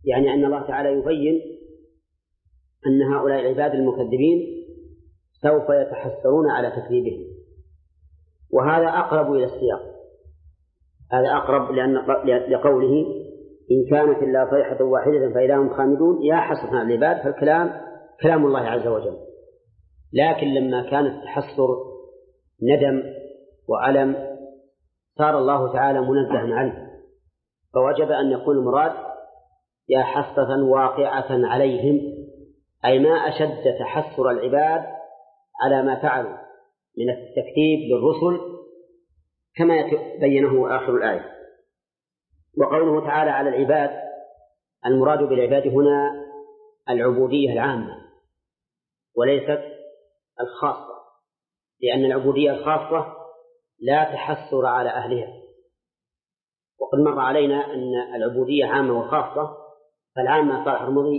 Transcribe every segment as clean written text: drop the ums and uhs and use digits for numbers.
يعني أن الله تعالى يبين أن هؤلاء العباد المكذبين سوف يتحسرون على تكذيبهم، وهذا أقرب إلى السياق، هذا أقرب لقوله إن كانت إلا صيحة واحدة فإذا هم خامدون يا حسرة على العباد، فالكلام كلام الله عز وجل. لكن لما كان التحسر ندم وألم صار الله تعالى منزها عنه، فوجب أن يكون المراد يا حسرة واقعة عليهم، أي ما أشد تحسر العباد على ما فعلوا من التكذيب للرسل كما بينه آخر الآية. وقوله تعالى على العباد، المراد بالعباد هنا العبودية العامة وليست الخاصة، لأن العبودية الخاصة لا تحسر على أهلها، وقد مر علينا أن العبودية عامة وخاصة. فالعامة صالح رمضي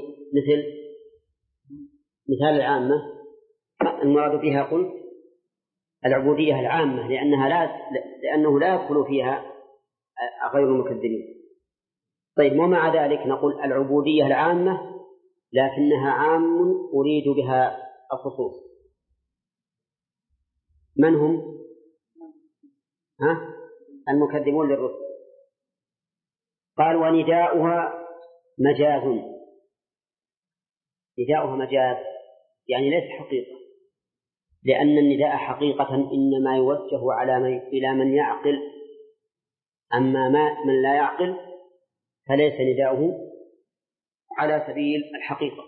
مثال العامة المراد بها قلت العبودية العامة لأنه لا يدخل فيها غير المكذبين. طيب ومع ذلك نقول العبودية العامة لكنها عام أريد بها الخصوص. من هم؟ المكذبون للرسل. قال ونداؤها مجاز. نداؤها مجاز يعني ليس حقيقة، لأن النداء حقيقة إنما يوجه إلى من يعقل، أما من لا يعقل فليس نداؤه على سبيل الحقيقة.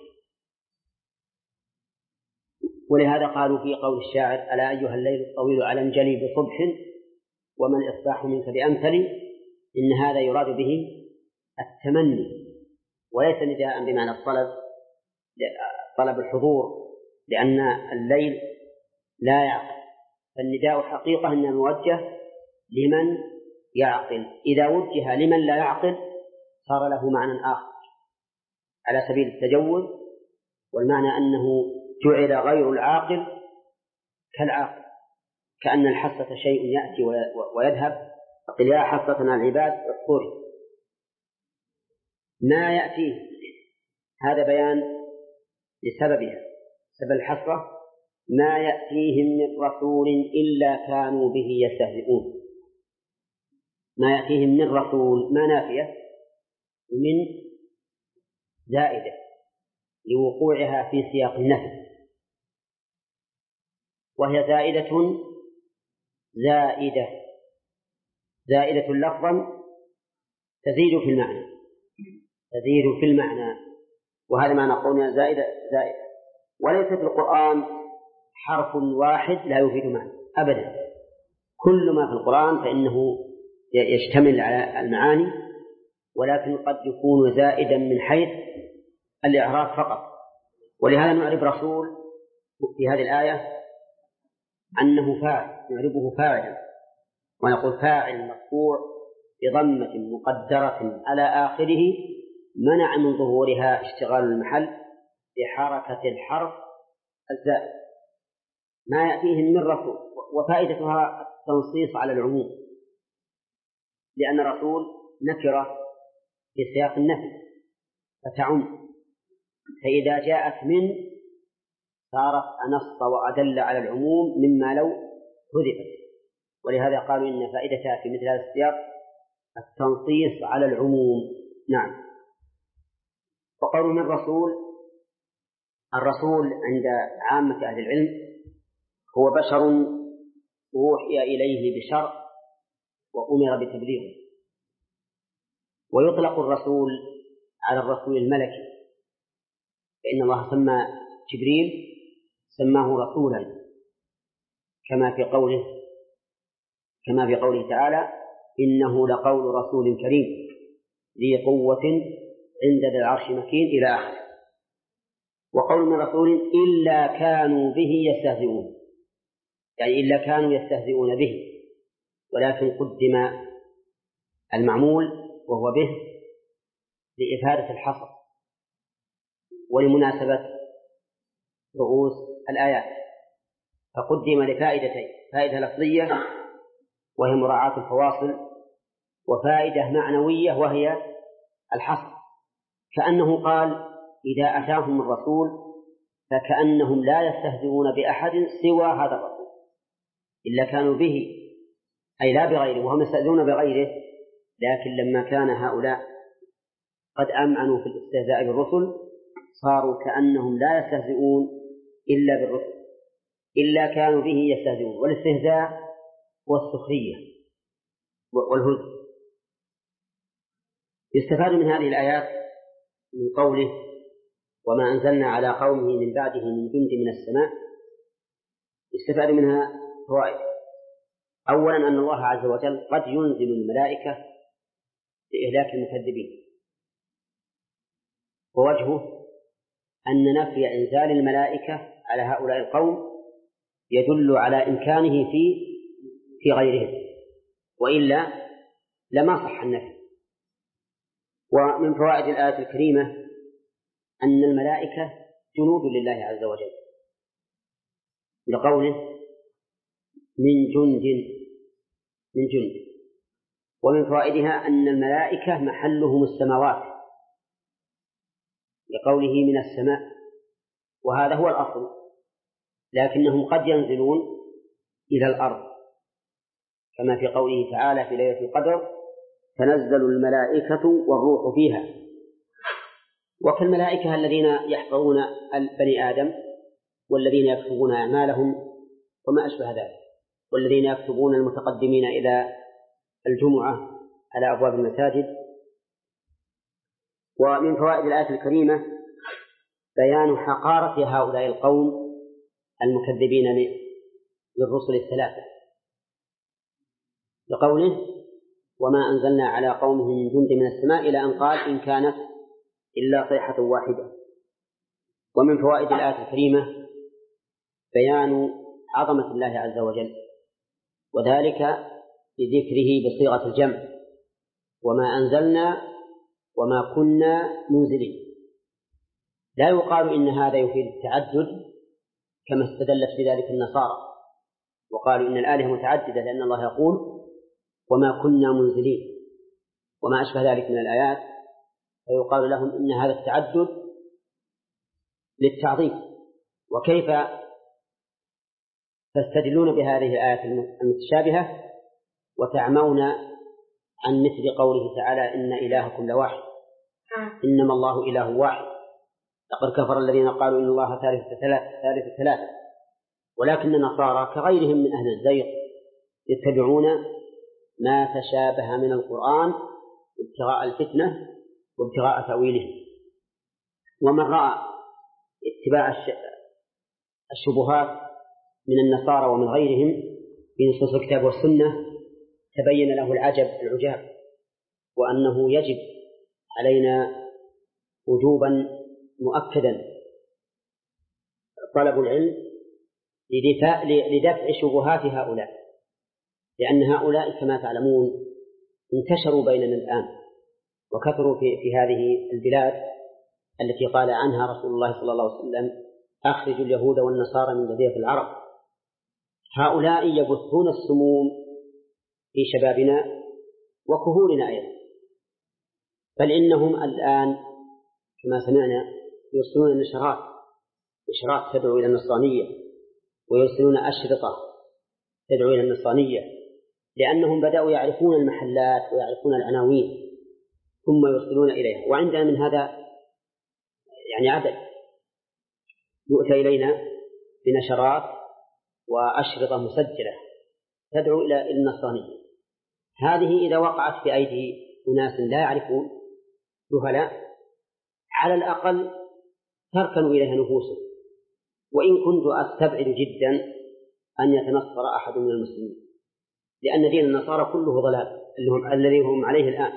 ولهذا قالوا في قول الشاعر ألا أيها الليل الطويل على انجلي بصبح وما الإصباح منك بأمثل، إن هذا يراد به التمني وليس نداء بمعنى طلب الحضور، لأن الليل لا يعقل، فالنداء حقيقة إنه موجه لمن يعقل. إذا وجه لمن لا يعقل صار له معنى آخر على سبيل التجوز، والمعنى أنه جعل غير العاقل كالعاقل، كأن الحسرة شيء يأتي ويذهب، فقل يا حسرة على العباد احصري ما يأتيه. هذا بيان لسببها، سبب الحسرة ما يأتيهم من رسول إلا كانوا به يستهزئون. ما يأتيهم من رسول ما نافية من زائدة لوقوعها في سياق النفي، وهي زائدة لفظا تزيد في المعنى، وهذا ما نقول زائدة. وليس في القرآن حرف واحد لا يفيد معنى أبدا، كل ما في القرآن فإنه يشتمل على المعاني، ولكن قد يكون زائدا من حيث الإعراب فقط. ولهذا نعرب رسول في هذه الآية أنه فاعل، نعربه فاعلا، ونقول فاعل مرفوع بضمة مقدرة على آخره منع من ظهورها اشتغال المحل بحركة الحرف الزائد. ما يأتيهم من رسول، وفائدتها التنصيص على العموم، لأن الرسول نكرة في سياق النفي فتعم، فإذا جاءت من صارت أنص وأدل على العموم مما لو حذفت. ولهذا قالوا إن فائدتها في مثل هذا السياق التنصيص على العموم. نعم. وقالوا من الرسول عند عامة أهل العلم هو بشر أوحي إليه بشرع وأمر بتبليغه. ويطلق الرسول على الرسول الملكي، فإن الله سمى جبريل سماه رسولا كما في قوله تعالى إنه لقول رسول كريم ذي قوة عند ذي العرش مكين إلى آخره. وقول من رسول إلا كانوا به يستهزئون، يعني إلا كانوا يستهزئون به، ولكن قدم المعمول وهو به لإفادة الحصر ولمناسبة رؤوس الآيات، فقدم لفائدتين: فائدة لفظية وهي مراعاة الفواصل، وفائدة معنوية وهي الحصر. كأنه قال إذا أتاهم الرسول فكأنهم لا يستهزئون بأحد سوى هذا الرسول إلا كانوا به، أي لا بغيره، وهم يستهزئون بغيره. لكن لما كان هؤلاء قد أمعنوا في الاستهزاء بالرسل صاروا كأنهم لا يستهزئون إلا بالرسل إلا كانوا به يستهزئون. والاستهزاء هو السخرية والهزء. يستفاد من هذه الآيات من قوله وما أنزلنا على قومه من بعده من جند من السماء، يستفاد منها فوائد. أولا أن الله عز وجل قد ينزل الملائكة لإهلاك المكذبين، ووجهه أن نفي إنزال الملائكة على هؤلاء القوم يدل على إمكانه في غيرهم، وإلا لما صح النفي. ومن فوائد الآية الكريمة أن الملائكة جنود لله عز وجل لقوله من جند. ومن فوائدها أن الملائكة محلهم السماوات لقوله من السماء، وهذا هو الأصل، لكنهم قد ينزلون إلى الأرض كما في قوله تعالى في ليلة القدر تنزل الملائكة والروح فيها. وكالملائكة الذين يحفظون بني آدم والذين يكتبون أعمالهم وما أشبه ذلك، والذين يكتبون المتقدمين إلى الجمعة على أبواب المساجد. ومن فوائد الآية الكريمة بيان حقارة هؤلاء القوم المكذبين للرسل الثلاثة لقوله وما أنزلنا على قومه من جند من السماء إلى أن قال إن كانت إلا صيحة واحدة. ومن فوائد الآية الكريمة بيان عظمة الله عز وجل، وذلك بذكره بصيغة الجمع وما أنزلنا وما كنا منزلين. لا يقال إن هذا يفيد التعدد كما استدلت بذلك النصارى وقالوا إن الآلهة متعددة، لأن الله يقول وما كنا منزلين وما أشبه ذلك من الآيات، فيقال لهم إن هذا التعدد للتعظيم. وكيف تستدلون بهذه الآيات المتشابهة وتعمون عن مثل قوله تعالى إن إلهكم لواحد إنما الله إله واحد لقد كفر الذين قالوا إن الله ثالث ثلاثة. ولكن النصارى كغيرهم من أهل الزيغ يتبعون ما تشابه من القرآن ابتغاء الفتنة وابتغاء تأويله. ومن رأى اتباع الشبهات من النصارى ومن غيرهم في نصوص الكتاب والسنة تبين له العجاب، وأنه يجب علينا وجوبا مؤكدا طلب العلم لدفع شبهات هؤلاء، لأن هؤلاء كما تعلمون انتشروا بيننا الآن وكثروا في هذه البلاد التي قال عنها رسول الله صلى الله عليه وسلم أخرجوا اليهود والنصارى من جزيرة العرب. هؤلاء يبثون السموم في شبابنا وكهولنا أيضا، بل إنهم الآن كما سمعنا يرسلون نشرات تدعو إلى النصرانية، ويرسلون أشرطة تدعو إلى النصرانية، لأنهم بدأوا يعرفون المحلات ويعرفون العناوين ثم يرسلون إليها. وعندنا من هذا يعني عدد، يؤتى إلينا بنشرات وأشرطة مسجلة تدعو إلى النصرانية. هذه إذا وقعت في أيدي أناس لا يعرفون جهلاء على الأقل تركن إليها نفوسهم. وإن كنت أستبعد جدا أن يتنصر أحد من المسلمين، لأن دين النصارى كله ضلال الذي هم عليه الآن،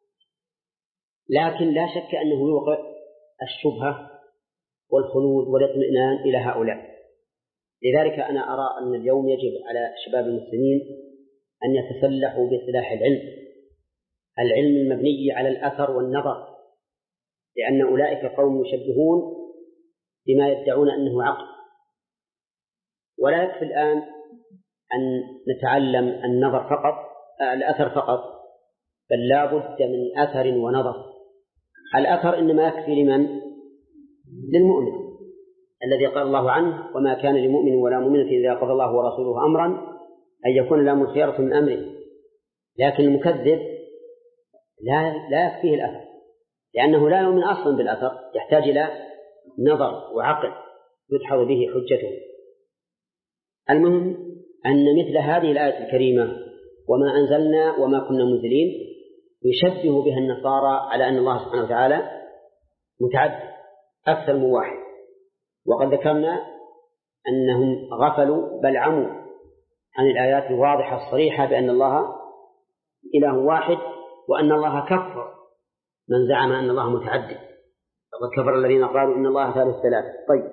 لكن لا شك أنه يوقع الشبهة والخلود والاطمئنان إلى هؤلاء. لذلك أنا أرى أن اليوم يجب على شباب المسلمين أن يتسلحوا بسلاح العلم المبني على الأثر والنظر، لأن أولئك قوم يشبهون بما يدعون أنه عقل. ولا يكفي الآن أن نتعلم الأثر فقط، بل لا بد من أثر ونظر. الأثر إنما يكفي لمن؟ للمؤمن الذي قال الله عنه وما كان لمؤمن ولا مؤمنة إذا قضى الله ورسوله أمرا أن يكون لهم الخيرة من أمره. لكن المكذب لا يكفيه الأثر، لأنه لا يؤمن أصلا بالأثر، يحتاج إلى نظر وعقل يدحض به حجته. المهم أن مثل هذه الآية الكريمة وما أنزلنا وما كنا منزلين يشبه بها النصارى على أن الله سبحانه وتعالى متعدد أكثر من واحد. وقد ذكرنا أنهم غفلوا بل عموا عن الآيات الواضحة الصريحة بأن الله إله واحد وأن الله كفر من زعم أن الله متعدد، فقد كفر الذين قالوا إن الله ثالث ثلاثة. طيب،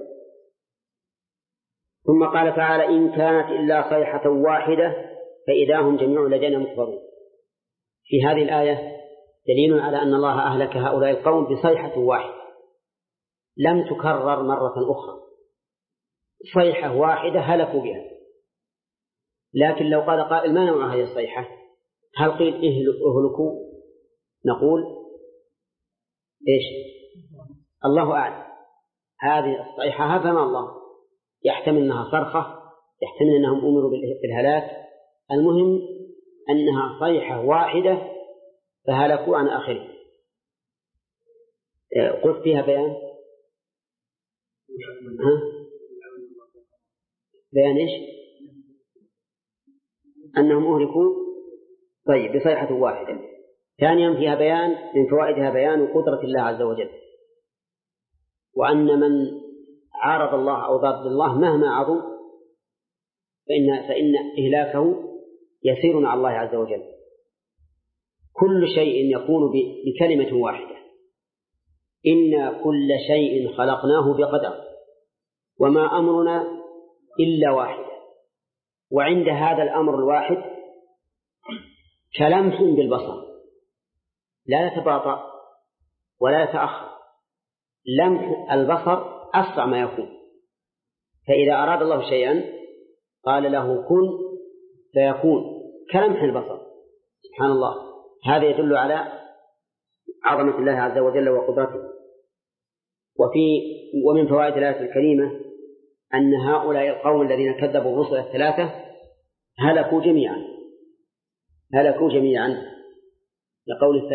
ثم قال تعالى إن كانت إلا صيحة واحدة فإذا هم جميع لدينا محضرون. في هذه الآية دليل على أن الله أهلك هؤلاء القوم بصيحة واحدة لم تكرر مرة أخرى، صيحة واحدة هلكوا بها. لكن لو قال قائل ما نوع هذه الصيحة؟ هل قيل اهلكوا؟ نقول إيش؟ الله أعلم. هذه الصيحة فما الله، يحتمل أنها صرخة، يحتمل أنهم أمروا بالهلاك، المهم أنها صيحة واحدة فهلكوا عن آخره. قلت فيها بيان بيان إيش؟ أنهم أهلكوا طيب بصيحة واحدة. ثانيا فيها بيان من فوائدها بيان قدرة الله عز وجل، وأن من عارض الله أو ضاد الله مهما عظم فإن إهلاكه يسير على الله عز وجل. كل شيء يكون بكلمة واحدة، إن كل شيء خلقناه بقدر وما أمرنا إلا واحدة. وعند هذا الأمر الواحد كلمح بالبصر لا يتباطأ ولا يتأخر، لمح البصر أسرع ما يكون. فإذا أراد الله شيئا قال له كن فيكون كلمح البصر. سبحان الله، هذا يدل على عظمة الله عز وجل وقدرته. ومن فوائد الآية الكريمة أن هؤلاء القوم الذين كذبوا الرسل الثلاثة هلكوا جميعا لقول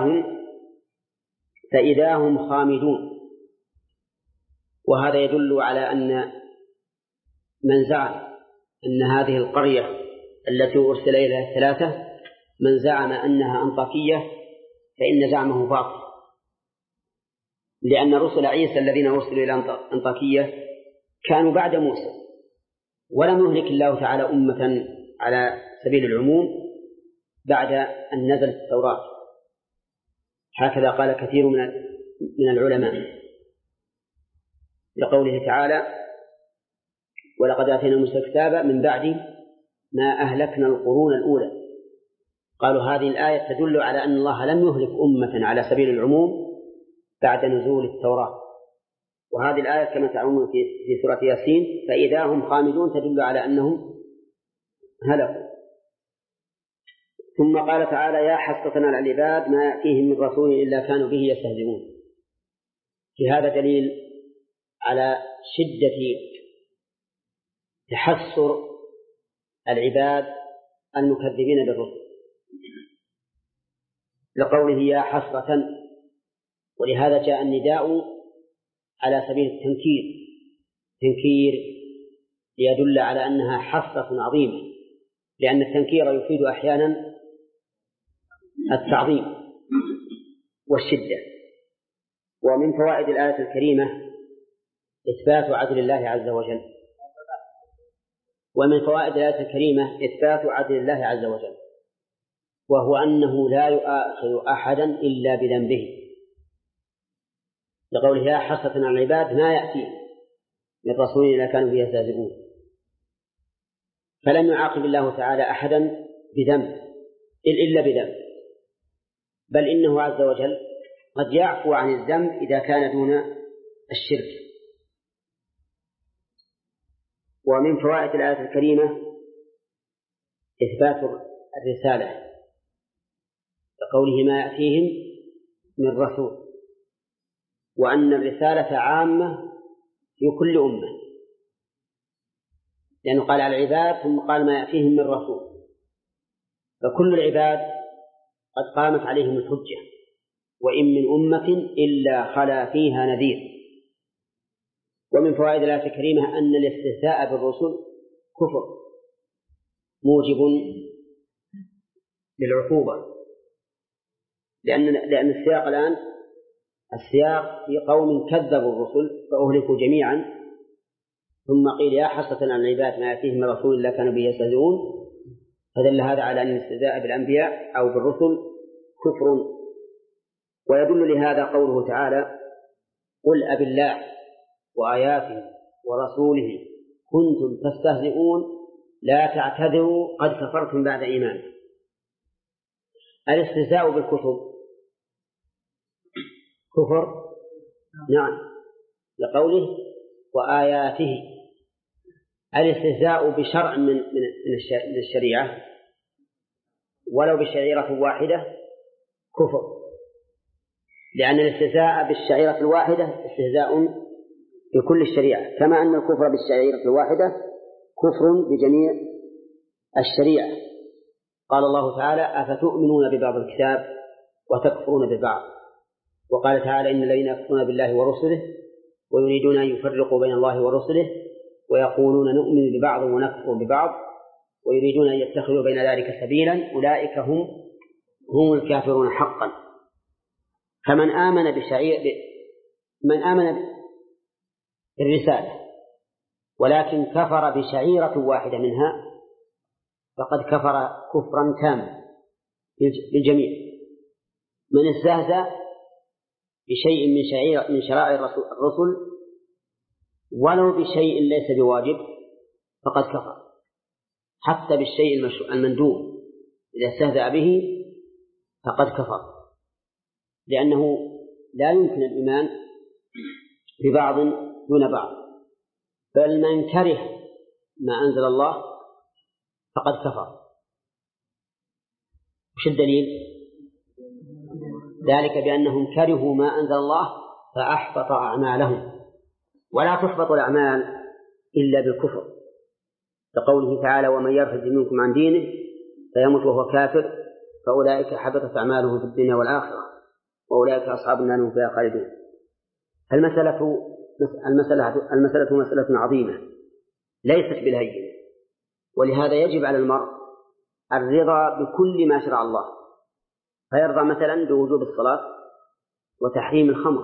فإذا هم خامدون. وهذا يدل على أن من زعم أن هذه القرية التي أرسل إليها الثلاثة من زعم أنها أنطاكية فإن زعمه باطل، لأن رسل عيسى الذين أرسلوا إلى أنطاكية كانوا بعد موسى، ولم يهلك الله تعالى أمة على سبيل العموم بعد أن نزلت التوراة. هكذا قال كثير من العلماء لقوله تعالى ولقد آتينا موسى الكتاب من بعد ما أهلكنا القرون الأولى. قالوا هذه الآية تدل على أن الله لم يهلك أمة على سبيل العموم بعد نزول التوراة. وهذه الآية كما تعلمون في سورة ياسين فإذا هم خامدون تدل على أنهم هلكوا. ثم قال تعالى يا حسرة على العباد ما يأتيهم من رسول إلا كانوا به يستهزئون. في هذا دليل على شدة تحسر العباد المكذبين بالرسل لقوله يا حسرة، ولهذا جاء النداء على سبيل التنكير ليدل على أنها حسرة عظيمة، لأن التنكير يفيد أحيانا التعظيم والشدة. ومن فوائد الآية الكريمة إثبات عدل الله عز وجل، ومن فوائد الآية الكريمة إثبات عدل الله عز وجل، وهو أنه لا يؤاخذ أحدا إلا بذنبه لقوله يا حسرة على العباد ما يأتي من رسول إلا كانوا به يستهزئون. فلم يعاقب الله تعالى أحدا بذنب إلا بذنب، بل إنه عز وجل قد يعفو عن الذنب إذا كان دون الشرك. ومن فوائد الآية الكريمة إثبات الرسالة لقوله ما يأتيهم من رسول وأن الرسالة عامة في كل أمة، لأنه قال على العباد ثم قال ما يأتيهم من رسول، فكل العباد قد قامت عليهم الحجة، وإن من أمة إلا خلا فيها نذير. ومن فوائد الآية الكريمة أن الاستهزاء بالرسل كفر موجب للعقوبة، لأن السياق الآن السياق في قوم كذبوا الرسل فأهلكوا جميعا، ثم قيل يا حسرة على العباد ما يأتيهم من رسول إلا كانوا به يستهزئون، فدل هذا على أن الاستهزاء بالأنبياء أو بالرسل كفر. ويدل لهذا قوله تعالى قل أبي الله وآياته ورسوله كنتم تستهزئون لا تعتذروا قد كفرتم بعد إيمانكم. الاستهزاء بالكتب كفر، نعم، لقوله وآياته. الاستهزاء بشرع من الشريعة ولو بالشعيرة واحدة كفر، لأن الاستهزاء بالشعيرة الواحدة استهزاء بكل الشريعة، كما أن الكفر بالشعيرة الواحدة كفر بجميع الشريعة. قال الله تعالى أفتؤمنون ببعض الكتاب وتكفرون ببعض، وقال تعالى إن الذين يكفرون بالله ورسله ويريدون أن يفرقوا بين الله ورسله ويقولون نؤمن ببعض ونكفر ببعض ويريدون أن يتخذوا بين ذلك سبيلا أولئك هم الكافرون حقا. فمن آمن من آمن بالرسالة ولكن كفر بشعيرة واحدة منها فقد كفر كفرا تاما للجميع. من استهزأ بشيء من شرائع الرسل ولو بشيء ليس بواجب فقد كفر، حتى بالشيء المندوب إذا استهزأ به فقد كفر، لأنه لا يمكن الإيمان ببعض دون بعض، بل من كره ما أنزل الله فقد كفر. وش الدليل؟ ذلك بأنهم كرهوا ما أنزل الله فأحبط أعمالهم، ولا تحبط الأعمال إلا بالكفر، كقوله تعالى ومن يرتد منكم عن دينه فيمت وهو كافر فأولئك حبطت أعمالهم في الدنيا والآخرة وأولئك أصحاب النار هم فيها خالدون. المسألة مسألة عظيمة ليست بالهينة، ولهذا يجب على المرء الرضا بكل ما شرع الله، فيرضى مثلا بوجوب الصلاة وتحريم الخمر،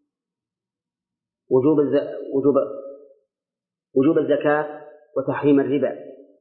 وجوب الزكاة وتحريم الربا،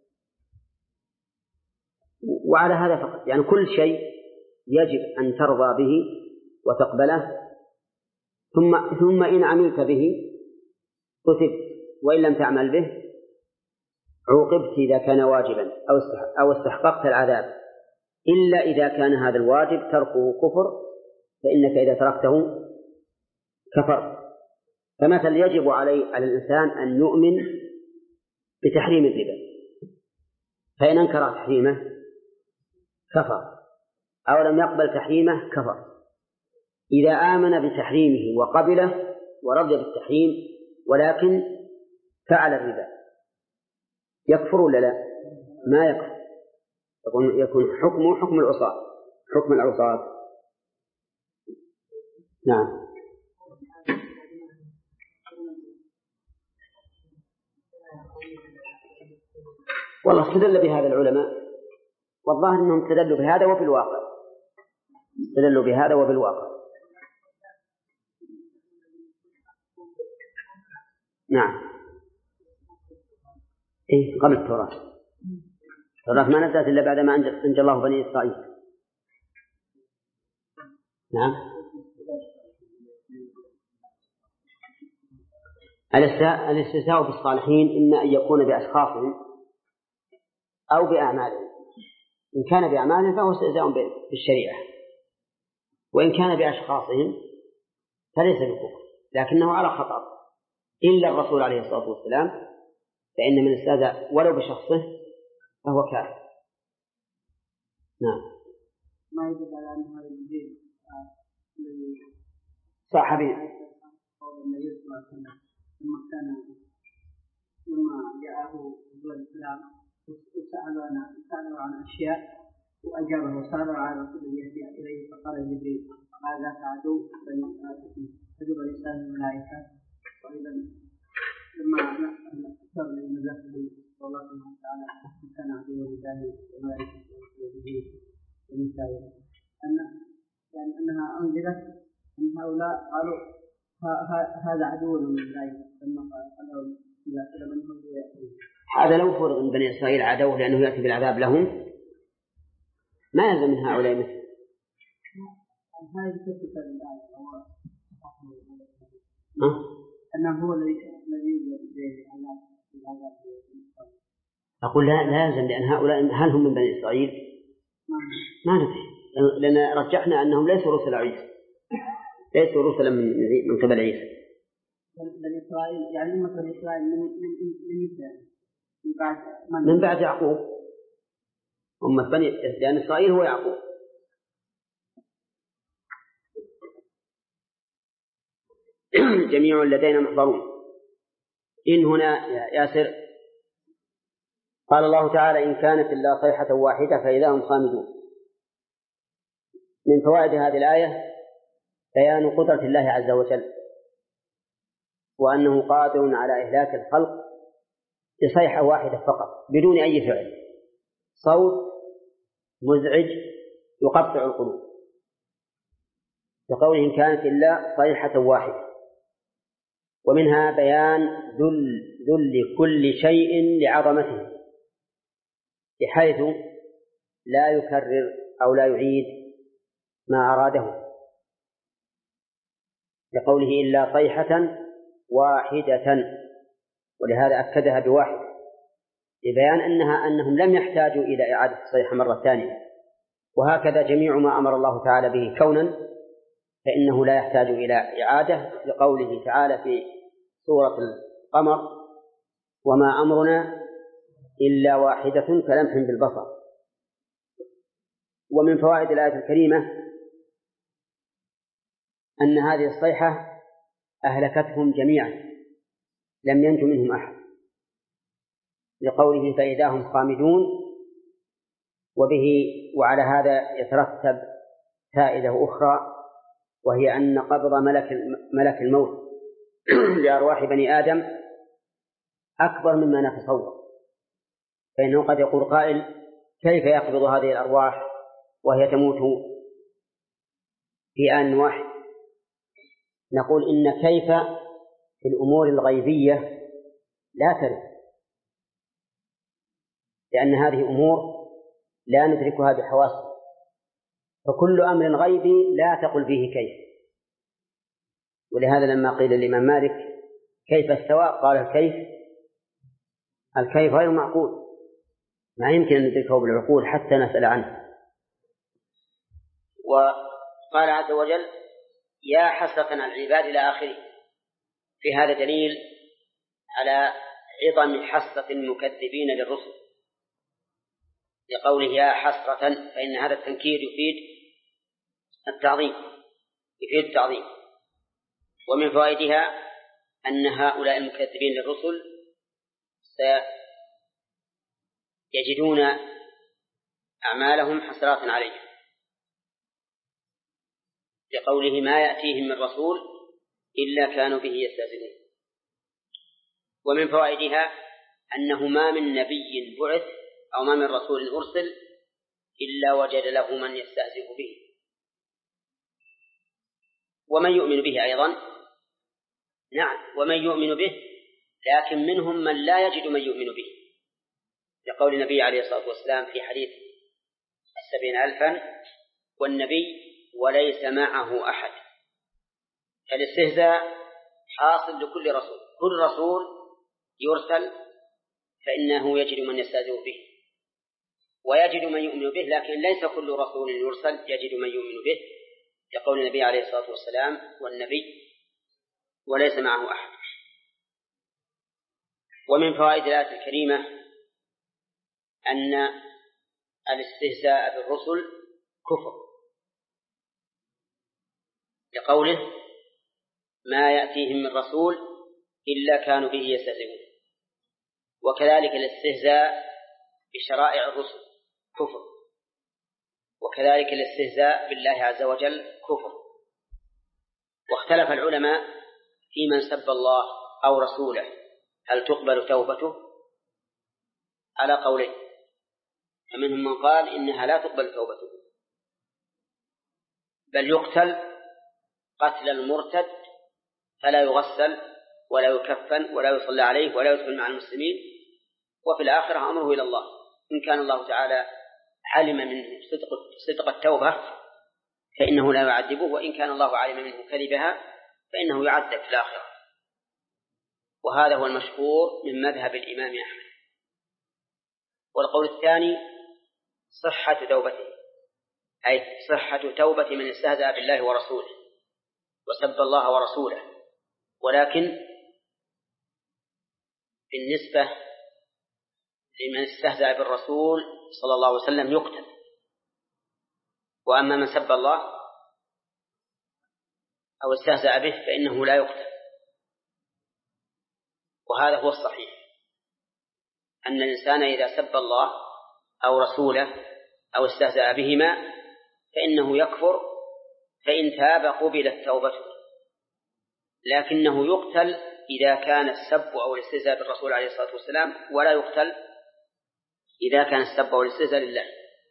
وعلى هذا فقط، يعني كل شيء يجب أن ترضى به وتقبله، ثم إن عملت به كتبت، وإن لم تعمل به عوقبت إذا كان واجبا أو استحققت العذاب، إلا إذا كان هذا الواجب تركه كفر، فإنك إذا تركته كفر. فمثل يجب على الإنسان أن يؤمن بتحريم الربا، فإن أنكر تحريمه كفر، أو لم يقبل تحريمه كفر. إذا آمن بتحريمه وقبله ورضي بالتحريم ولكن فعل الربا يكفر ولا لا؟ ما يكفر، يكون حكمه حكم العصاة. نعم. والله استدل بهذا العلماء، والظاهر أنهم استدلوا بهذا وفي الواقع نعم. إيه قبل التوراة ما نزلت إلا بعد ما أنجى الله بني إسرائيل. نعم. الاستهزاء بالصالحين إما أن يكون بأشخاصهم أو بأعمالهم. إن كان بأعمالهم فهو استهزاء بالشريعة، وإن كان بأشخاصهم فليس بكفر لكنه على خطأ، إلا الرسول عليه الصلاة والسلام فإن من استهزأ ولو بشخصه فهو كافر. نعم. ما يجب على أن هذا الدين صاحبين النبي صلى الله عليه وسلم لما جاءه السلام وسألوا عن أشياء وأجابه وسألوا عن رسول يأتي إليه فقال جبريل هذا عدو بني الإنسان الملائكة. وأيضا لما أكثر من نزله والله سبحانه وتعالى كان عدوا لله والملائكة ومسائل يعني أنها أنزلت أن هؤلاء قالوا هذا عدو لله لما قالوا إذا سلم منهم يأتي. هذا لو فرض من بني إسرائيل عدوه لأنه يأتي بالعذاب لهم ما يلزم من هؤلاء مثل هذه تثبت الآية أنه هو الذي العذاب. أقول لا يلزم لأن هؤلاء هل هم من بني إسرائيل؟ ما ندري لأن رجحنا أنهم ليسوا رسل عيسى ليسوا رسلا من قبل عيسى. بني إسرائيل يعني من بني إسرائيل من بعد يعقوب أمة بني لأن إسرائيل هو يعقوب. جميع لدينا محضرون. إن هنا يا ياسر قال الله تعالى إن كانت إلا صيحة واحدة فإذا هم خامدون. من فوائد هذه الآية بيان قدرة الله عز وجل وأنه قادر على إهلاك الخلق بصيحة واحدة فقط بدون أي فعل. صوت مزعج يقطع القلوب بقوله إن كانت إلا صيحة واحدة. ومنها بيان ذل كل شيء لعظمته بحيث لا يكرر أو لا يعيد ما أراده بقوله إلا صيحة واحدة ولهذا أكدها بواحد لبيان أنهم لم يحتاجوا إلى إعادة الصيحة مرة ثانية. وهكذا جميع ما أمر الله تعالى به كونا فإنه لا يحتاج إلى إعادة لقوله تعالى في سورة القمر وما أمرنا إلا واحدة كلمح بالبصر. ومن فوائد الآية الكريمة أن هذه الصيحة أهلكتهم جميعا لم ينج منهم أحد لقوله فإذا هم خامدون. وعلى هذا يترتب فائدة أخرى وهي أن قبض ملك الموت لأرواح بني آدم أكبر مما نتصور. فإنه قد يقول قائل كيف يقبض هذه الأرواح وهي تموت في آن واحد؟ نقول إن كيف في الأمور الغيبية لا ترد لأن هذه أمور لا ندركها بحواسنا فكل أمر غيبي لا تقل فيه كيف. ولهذا لما قيل الإمام مالك كيف استوى قال الكيف غير معقول ما يمكن أن ندركه بالعقول حتى نسأل عنه. وقال عز وجل يا حسرة على العباد إلى آخره. في هذا دليل على عظم حسرة المكذبين للرسل لقوله يا حسرة فإن هذا التنكير يفيد التعظيم. ومن فوائدها أن هؤلاء المكذبين للرسل سيجدون أعمالهم حسرات عليهم لقوله ما يأتيهم من رسول إلا كانوا به يستهزئون. ومن فوائدها أنه ما من نبي بعث أو ما من رسول أرسل إلا وجد له من يستهزئ به ومن يؤمن به أيضا. نعم ومن يؤمن به لكن منهم من لا يجد من يؤمن به لقول النبي عليه الصلاة والسلام في حديث 70,000 والنبي وليس معه أحد. الاستهزاء حاصل لكل رسول. كل رسول يرسل فإنه يجد من يستهزئ به ويجد من يؤمن به لكن ليس كل رسول يرسل يجد من يؤمن به لقول النبي عليه الصلاة والسلام والنبي وليس معه أحد. ومن فوائد الآية الكريمة أن الاستهزاء بالرسل كفر لقوله ما يأتيهم من رسول إلا كانوا به يستهزئون. وكذلك الاستهزاء بشرائع الرسل كفر، وكذلك الاستهزاء بالله عز وجل كفر. واختلف العلماء في من سب الله أو رسوله هل تقبل توبته على قولين، فمنهم من قال إنها لا تقبل توبته بل يقتل قتل المرتد فلا يغسل ولا يكفن ولا يصلى عليه ولا يدخل مع المسلمين، وفي الآخرة أمره إلى الله. إن كان الله تعالى علم منه صدق التوبة فإنه لا يعذبه، وإن كان الله علم منه كذبها فإنه يعذب في الآخرة. وهذا هو المشهور من مذهب الإمام أحمد. والقول الثاني صحة توبته، أي صحة توبة من استهزأ بالله ورسوله وسب الله ورسوله، ولكن بالنسبة لمن استهزأ بالرسول صلى الله عليه وسلم يقتل، وأما من سب الله أو استهزأ به فإنه لا يقتل. وهذا هو الصحيح، أن الإنسان إذا سب الله أو رسوله أو استهزأ بهما فإنه يكفر، فإن تاب قبلت توبته، لكنه يقتل إذا كان السب أو الاستهزاء بالرسول عليه الصلاة والسلام، ولا يقتل إذا كان السب أو الاستهزاء لله.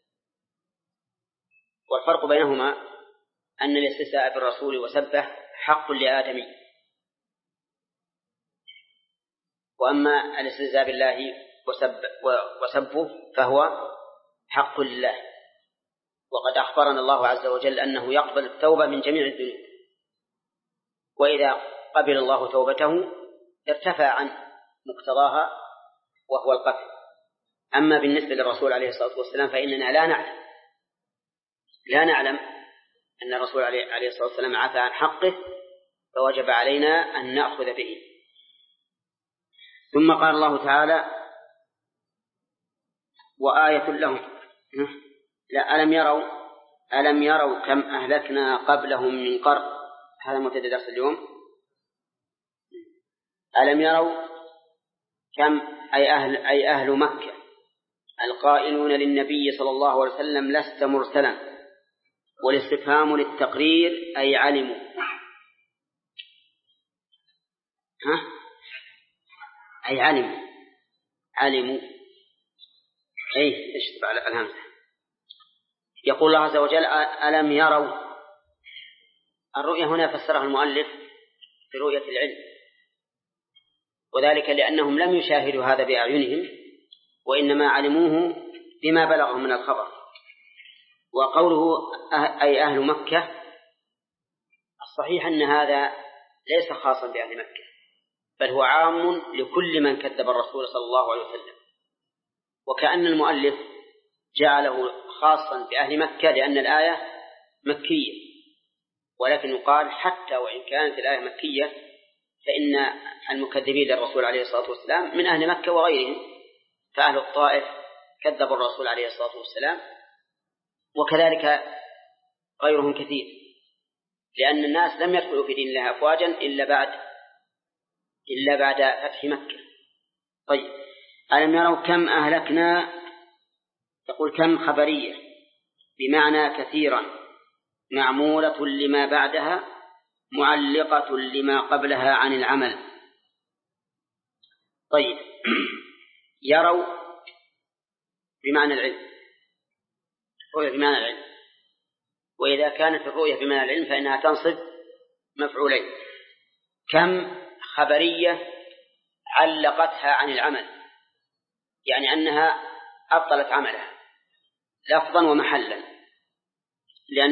والفرق بينهما أن الاستهزاء بالرسول وسبه حق لآدمي، وأما الاستهزاء بالله وسبه فهو حق لله. وقد أخبرنا الله عز وجل أنه يقبل التوبة من جميع الذنوب، وإذا قبل الله توبته ارتفع عن مقتضاها وهو القتل. أما بالنسبة للرسول عليه الصلاة والسلام فإننا لا نعلم أن الرسول عليه الصلاة والسلام عفى عن حقه، فوجب علينا أن نأخذ به. ثم قال الله تعالى وآية لهم ألم يروا كم أهلكنا قبلهم من قرن. هذا مبتدأ درس اليوم. ألم يروا كم أي أهل مكة القائلون للنبي صلى الله عليه وسلم لست مرسلا، والاستفهام للتقرير أي علموا. أي علموا أي اشتب على الهمزة. يقول الله عز وجل ألم يروا. الرؤية هنا فسرها المؤلف برؤية العلم، وذلك لأنهم لم يشاهدوا هذا بأعينهم، وإنما علموه بما بلغهم من الخبر. وقوله أي أهل مكة الصحيح أن هذا ليس خاصا بأهل مكة، بل هو عام لكل من كذب الرسول صلى الله عليه وسلم. وكأن المؤلف جعله خاصا بأهل مكة لأن الآية مكية، ولكن يقال حتى وإن كانت الآية مكية فإن المكذبين للرسول عليه الصلاة والسلام من أهل مكة وغيرهم، فأهل الطائف كذبوا الرسول عليه الصلاة والسلام، وكذلك غيرهم كثير، لأن الناس لم يدخلوا في دين الله أفواجا إلا بعد فتح مكة. طيب، ألم يروا كم أهلكنا. يقول كم خبرية بمعنى كثيرا، معمولة لما بعدها، معلقة لما قبلها عن العمل. طيب، يروا بمعنى العلم، رؤية بمعنى العلم، وإذا كانت الرؤية بمعنى العلم فإنها تنصب مفعولين. كم خبرية علقتها عن العمل، يعني أنها أبطلت عملها لفظا ومحلا، لأن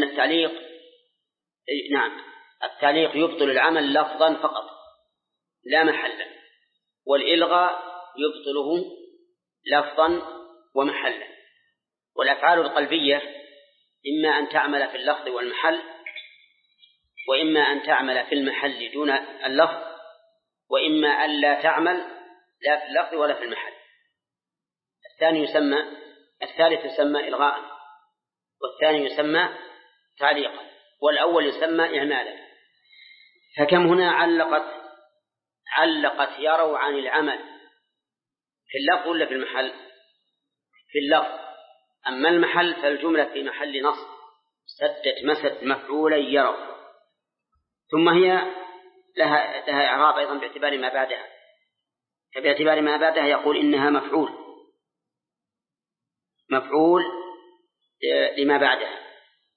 التعليق يبطل العمل لفظا فقط لا محلا، والإلغاء يبطله لفظا ومحلا. والأفعال القلبية إما أن تعمل في اللفظ والمحل، وإما أن تعمل في المحل دون اللفظ، وإما أن لا تعمل لا في اللفظ ولا في المحل. الثالث يسمى إلغاء، والثاني يسمى تعليقا، والأول يسمى إعمالا. فكم هنا علقت يروا عن العمل في اللفظ ولا في المحل؟ في اللفظ. أما المحل فالجملة في محل نصب، سدت مسد مفعولا يروا، ثم هي لها إعراب أيضا باعتبار ما بعدها، فباعتبار ما بعدها يقول إنها مفعول لما بعدها،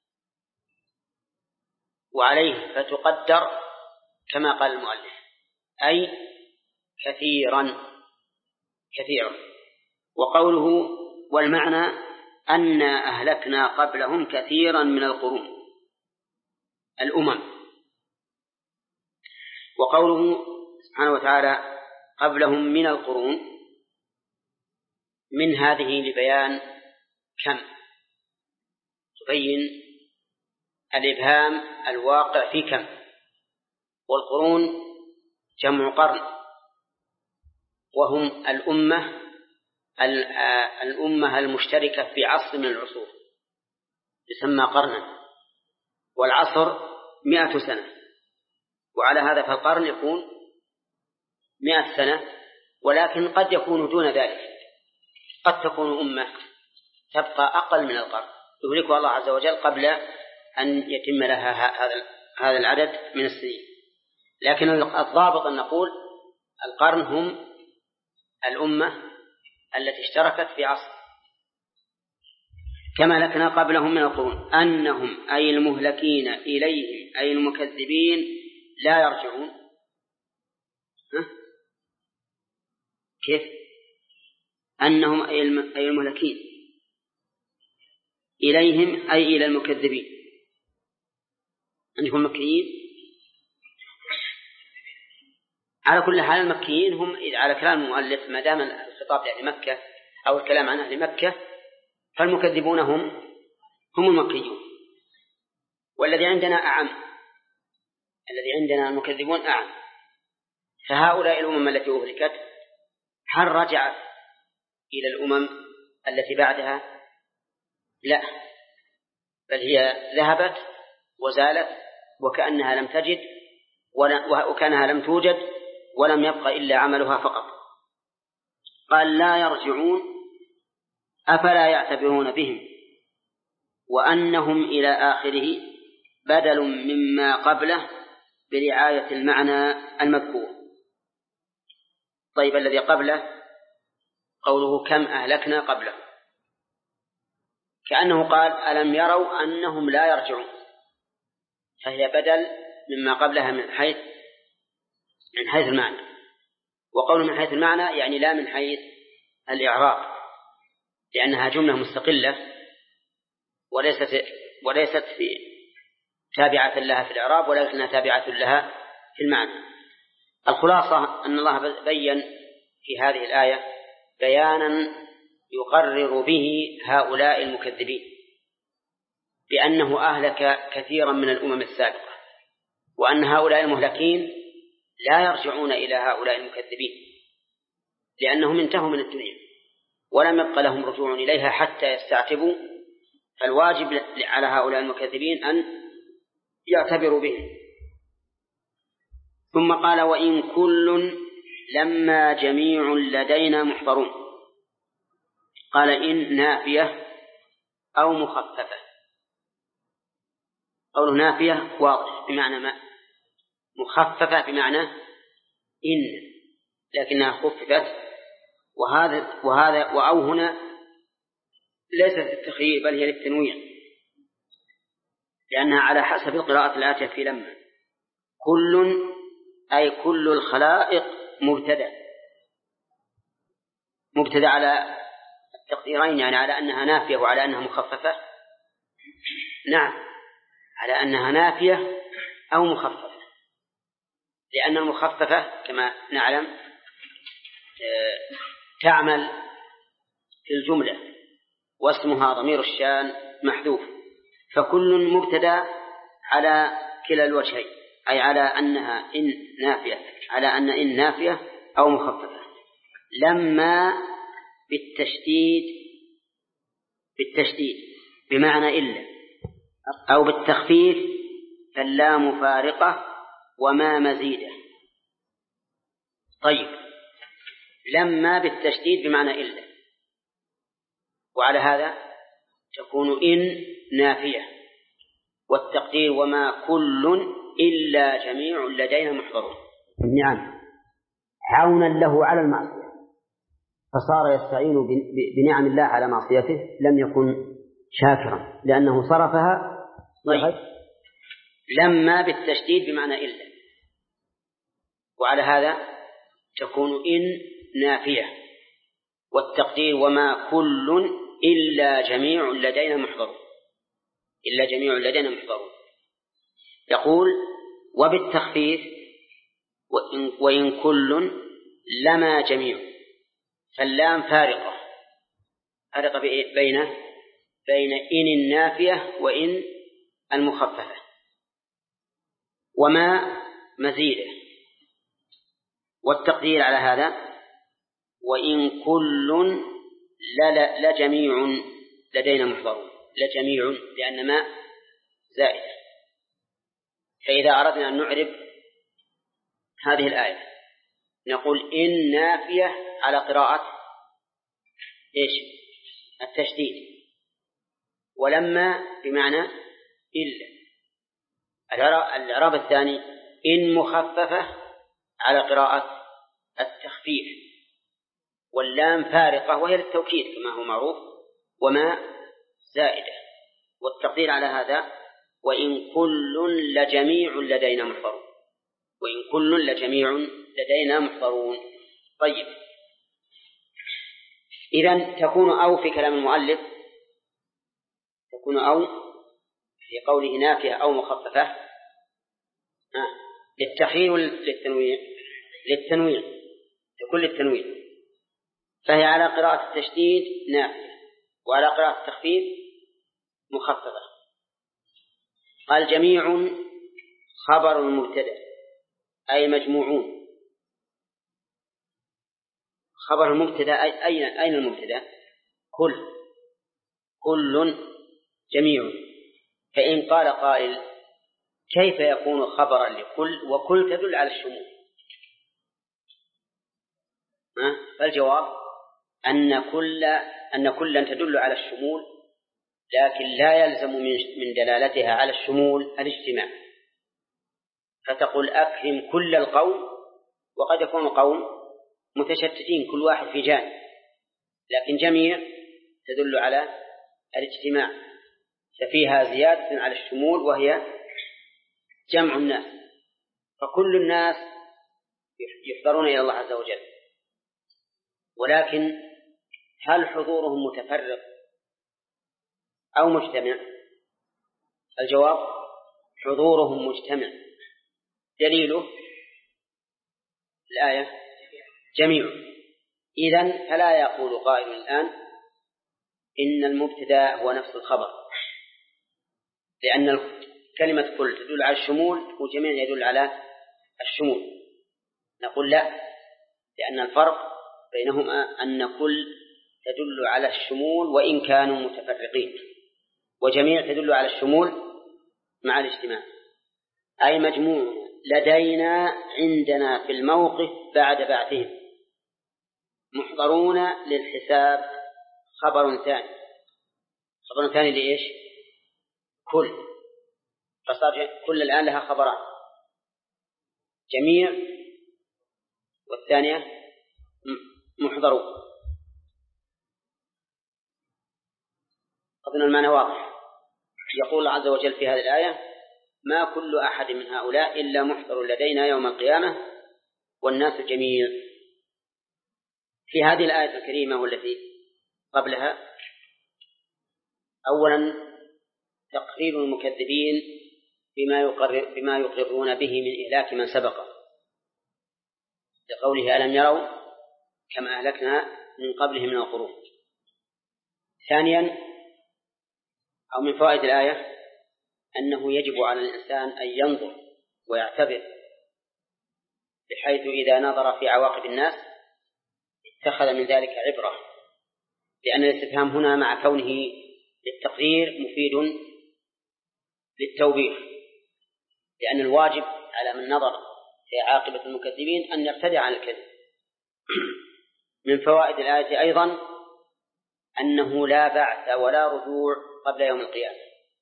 وعليه فتقدر كما قال المؤلف أي كثيرا. وقوله والمعنى أن أهلكنا قبلهم كثيرا من القرون الأمم. وقوله سبحانه وتعالى قبلهم من القرون، من هذه لبيان كم، تبين الإبهام الواقع في كم، والقرون جمع قرن، وهم الأمة المشتركة في عصر من العصور يسمى قرنا، والعصر 100 سنة، وعلى هذا فالقرن يكون 100 سنة، ولكن قد يكون دون ذلك، قد تكون أمة تبقى أقل من القرن يهلكها الله عز وجل قبل أن يتم لها هذا العدد من السنين. لكن الضابط أن نقول القرن هم الأمة التي اشتركت في عصر. كما لكنا قبلهم من القرون أنهم أي المهلكين إليهم أي المكذبين لا يرجعون. كيف أنهم أي المهلكين إليهم أي إلى المكذبين؟ عندكم مكيين؟ على كل حال المكيين هم على كلام المؤلف ما دام الخطاب لأهل مكة أو الكلام عن أهل مكة فالمكذبون هم المكيون، والذي عندنا أعم، الذي عندنا المكذبون أعم. فهؤلاء الأمم التي أهلكت هل رجعت إلى الأمم التي بعدها؟ لا، بل هي ذهبت وزالت وكأنها لم تجد وكأنها لم توجد ولم يبق إلا عملها فقط. قال لا يرجعون أفلا يعتبرون بهم، وأنهم إلى آخره بدل مما قبله برعاية المعنى المذكور. طيب الذي قبله قوله كم أهلكنا قبله، كأنه قال ألم يروا أنهم لا يرجعون، فهي بدل مما قبلها من حيث المعنى. وقول من حيث المعنى يعني لا من حيث الإعراب، لأنها جملة مستقلة وليست في تابعة لها في الإعراب، ولكنها تابعة لها في المعنى. الخلاصة أن الله بيّن في هذه الآية بيانا يقرر به هؤلاء المكذبين بأنه أهلك كثيرا من الأمم السابقة، وأن هؤلاء المهلكين لا يرجعون إلى هؤلاء المكذبين لأنهم انتهوا من الدنيا ولم يبق لهم رجوع إليها حتى يستعتبوا. فالواجب على هؤلاء المكذبين أن يعتبروا بهم. ثم قال وإن كل لما جميع لدينا محضرون. قال إن نافية أو مخففة. قوله نافية واضح بمعنى ما، مخففة بمعنى إن، لكنها خففت. وهذا وأو هنا ليست التخيير بل هي للتنويع، لأنها على حسب القراءة الآتية في لما. كل أي كل الخلائق مبتدأ على التقديرين، يعني على أنها نافية وعلى أنها مخففة. نعم، على أنها نافية أو مخففة، لأن المخففة كما نعلم تعمل في الجملة واسمها ضمير الشان محذوف، فكل مبتدأ على كلا الوجهين، أي على أنها إن نافية، على أن إن نافية أو مخففة. لما بالتشديد بمعنى إلا، أو بالتخفيف فاللام فارقة وما مزيده. طيب، لما بالتشديد بمعنى إلا، وعلى هذا تكون إن نافية، والتقدير وما كل إلا جميع لدينا محضرون. النعم عونا له على المعصية، فصار يستعين بنعم الله على معصيته، لم يكن شاكرا لأنه صرفها. طيب، لما بالتشديد بمعنى إلا، وعلى هذا تكون إن نافية، والتقدير وما كل إلا جميع لدينا محضرون. إلا جميع لدينا محضرون. يقول وبالتخفيف وإن كل لما جميع، فاللام فارقة بين إن النافية وإن المخففة. وما مزيده، والتقدير على هذا وإن كل لجميع لدينا محضرون. لجميع لأن ما زائدة. فإذا أردنا أن نعرب هذه الآية نقول إن نافية على قراءة إيش؟ التشديد، ولما بمعنى إلا. الإعراب الثاني إن مخففة على قراءة التخفيف، واللام فارقة وهي للتوكيد كما هو معروف، وما زائدة. والتقدير على هذا وإن كل لجميع لدينا محضرون. وإن كل لجميع لدينا محضرون. طيب، إذن تكون أو في كلام المؤلف، تكون أو في قوله نافية أو مخففة للتخيير للتنويع لكل التنويع، فهي على قراءة التشديد نافية، وعلى قراءة التخفيف مخففة. قال جميع خبر المبتدأ أي مجموعون. خبر المبتدأ أين المبتدأ؟ كل جميع. فإن قال قائل كيف يكون خبرا لكل وكل تدل على الشمول؟ فالجواب أن كلا تدل على الشمول، لكن لا يلزم من دلالتها على الشمول الاجتماع. فتقول أكرم كل القوم، وقد يكون قوم متشتتين كل واحد في جانب، لكن جميع تدل على الاجتماع، ففيها زيادة على الشمول وهي جمع الناس. فكل الناس يحضرون إلى الله عز وجل، ولكن هل حضورهم متفرق أو مجتمع؟ الجواب حضورهم مجتمع. دليله الآية جميع. إذن فلا يقول قائل الآن إن المبتدأ هو نفس الخبر، لأن كلمة كل تدل على الشمول وجميع يدل على الشمول. نقول لا، لأن الفرق بينهما أن كل تدل على الشمول وإن كانوا متفرقين، وجميع تدل على الشمول مع الاجتماع. أي مجموع لدينا عندنا في الموقف بعد بعثهم محضرون للحساب. خبر ثاني لإيش؟ كل. فصار كل الآن لها خبران، جميع والثانية محضرون. أظن المعنى واضح. يقول الله عز وجل في هذه الآية ما كل أحد من هؤلاء إلا محضر لدينا يوم القيامة والناس جميع. في هذه الآية الكريمة والتي قبلها أولا تقرير المكذبين بما يقرون به من إهلاك من سبق، لقوله ألم يروا كما أهلكنا من قبلهم من القرون. ثانيا أو من فوائد الآية أنه يجب على الإنسان أن ينظر ويعتبر، بحيث إذا نظر في عواقب الناس اتخذ من ذلك عبرة، لأن الاستفهام هنا مع كونه للتقرير مفيد للتوبيخ، لأن الواجب على من نظر في عاقبة المكذبين أن يرتدع عن الكذب. من فوائد الآية أيضا أنه لا بعث ولا رجوع قبل يوم القيامة،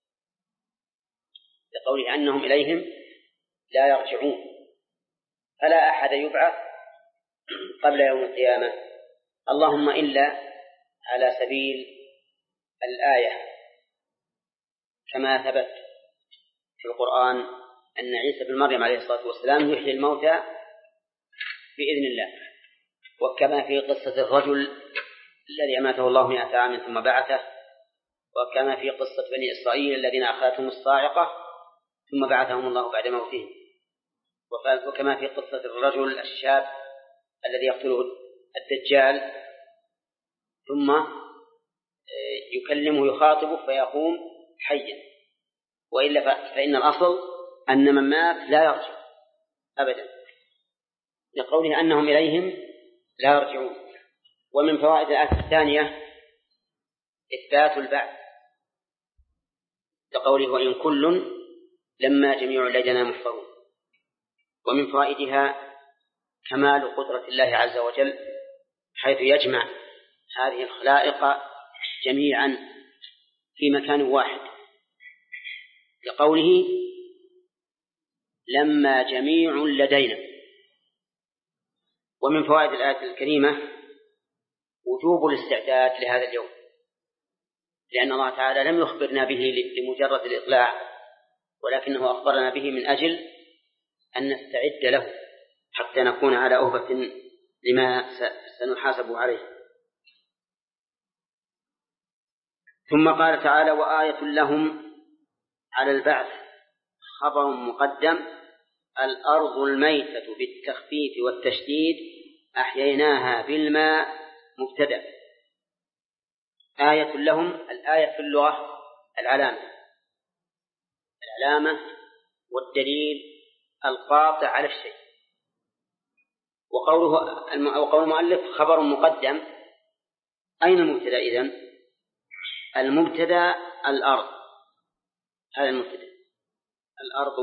لقوله أنهم إليهم لا يرجعون، فلا أحد يبعث قبل يوم القيامة، اللهم إلا على سبيل الآية كما ثبت في القرآن أن عيسى بن مريم عليه الصلاة والسلام يحيي الموتى بإذن الله، وكما في قصة الرجل الذي أماته الله 100 عام ثم بعثه، وكما في قصة بني إسرائيل الذين أخذتهم الصاعقة ثم بعثهم الله بعد موتهم، وكما في قصة الرجل الشاب الذي يقتله الدجال ثم يكلمه يخاطبه فيقوم حيا، وإلا فإن الأصل أن من مات لا يرجع أبدا، لقوله أنهم إليهم لا يرجعون. ومن فوائد الآية الثانية إثبات البعث، لقوله وإن كل لما جميع لدينا محضرون. ومن فوائدها كمال قدرة الله عز وجل حيث يجمع هذه الخلائق جميعا في مكان واحد، لقوله لما جميع لدينا. ومن فوائد الآية الكريمة وجوب الاستعداد لهذا اليوم، لأن الله تعالى لم يخبرنا به لمجرد الإطلاع، ولكنه أخبرنا به من أجل أن نستعد له حتى نكون على أهبة لما سنحاسب عليه. ثم قال تعالى وآية لهم على البعث خبر مقدم الأرض الميتة بالتخفيف والتشديد أحييناها بالماء مبتدأ. آية لهم، الآية في اللغة العلامة والدليل القاطع على الشيء. وقول المؤلف خبر مقدم، أين المبتدأ إذن؟ المبتدأ الأرض، هذا المبتدأ الأرض.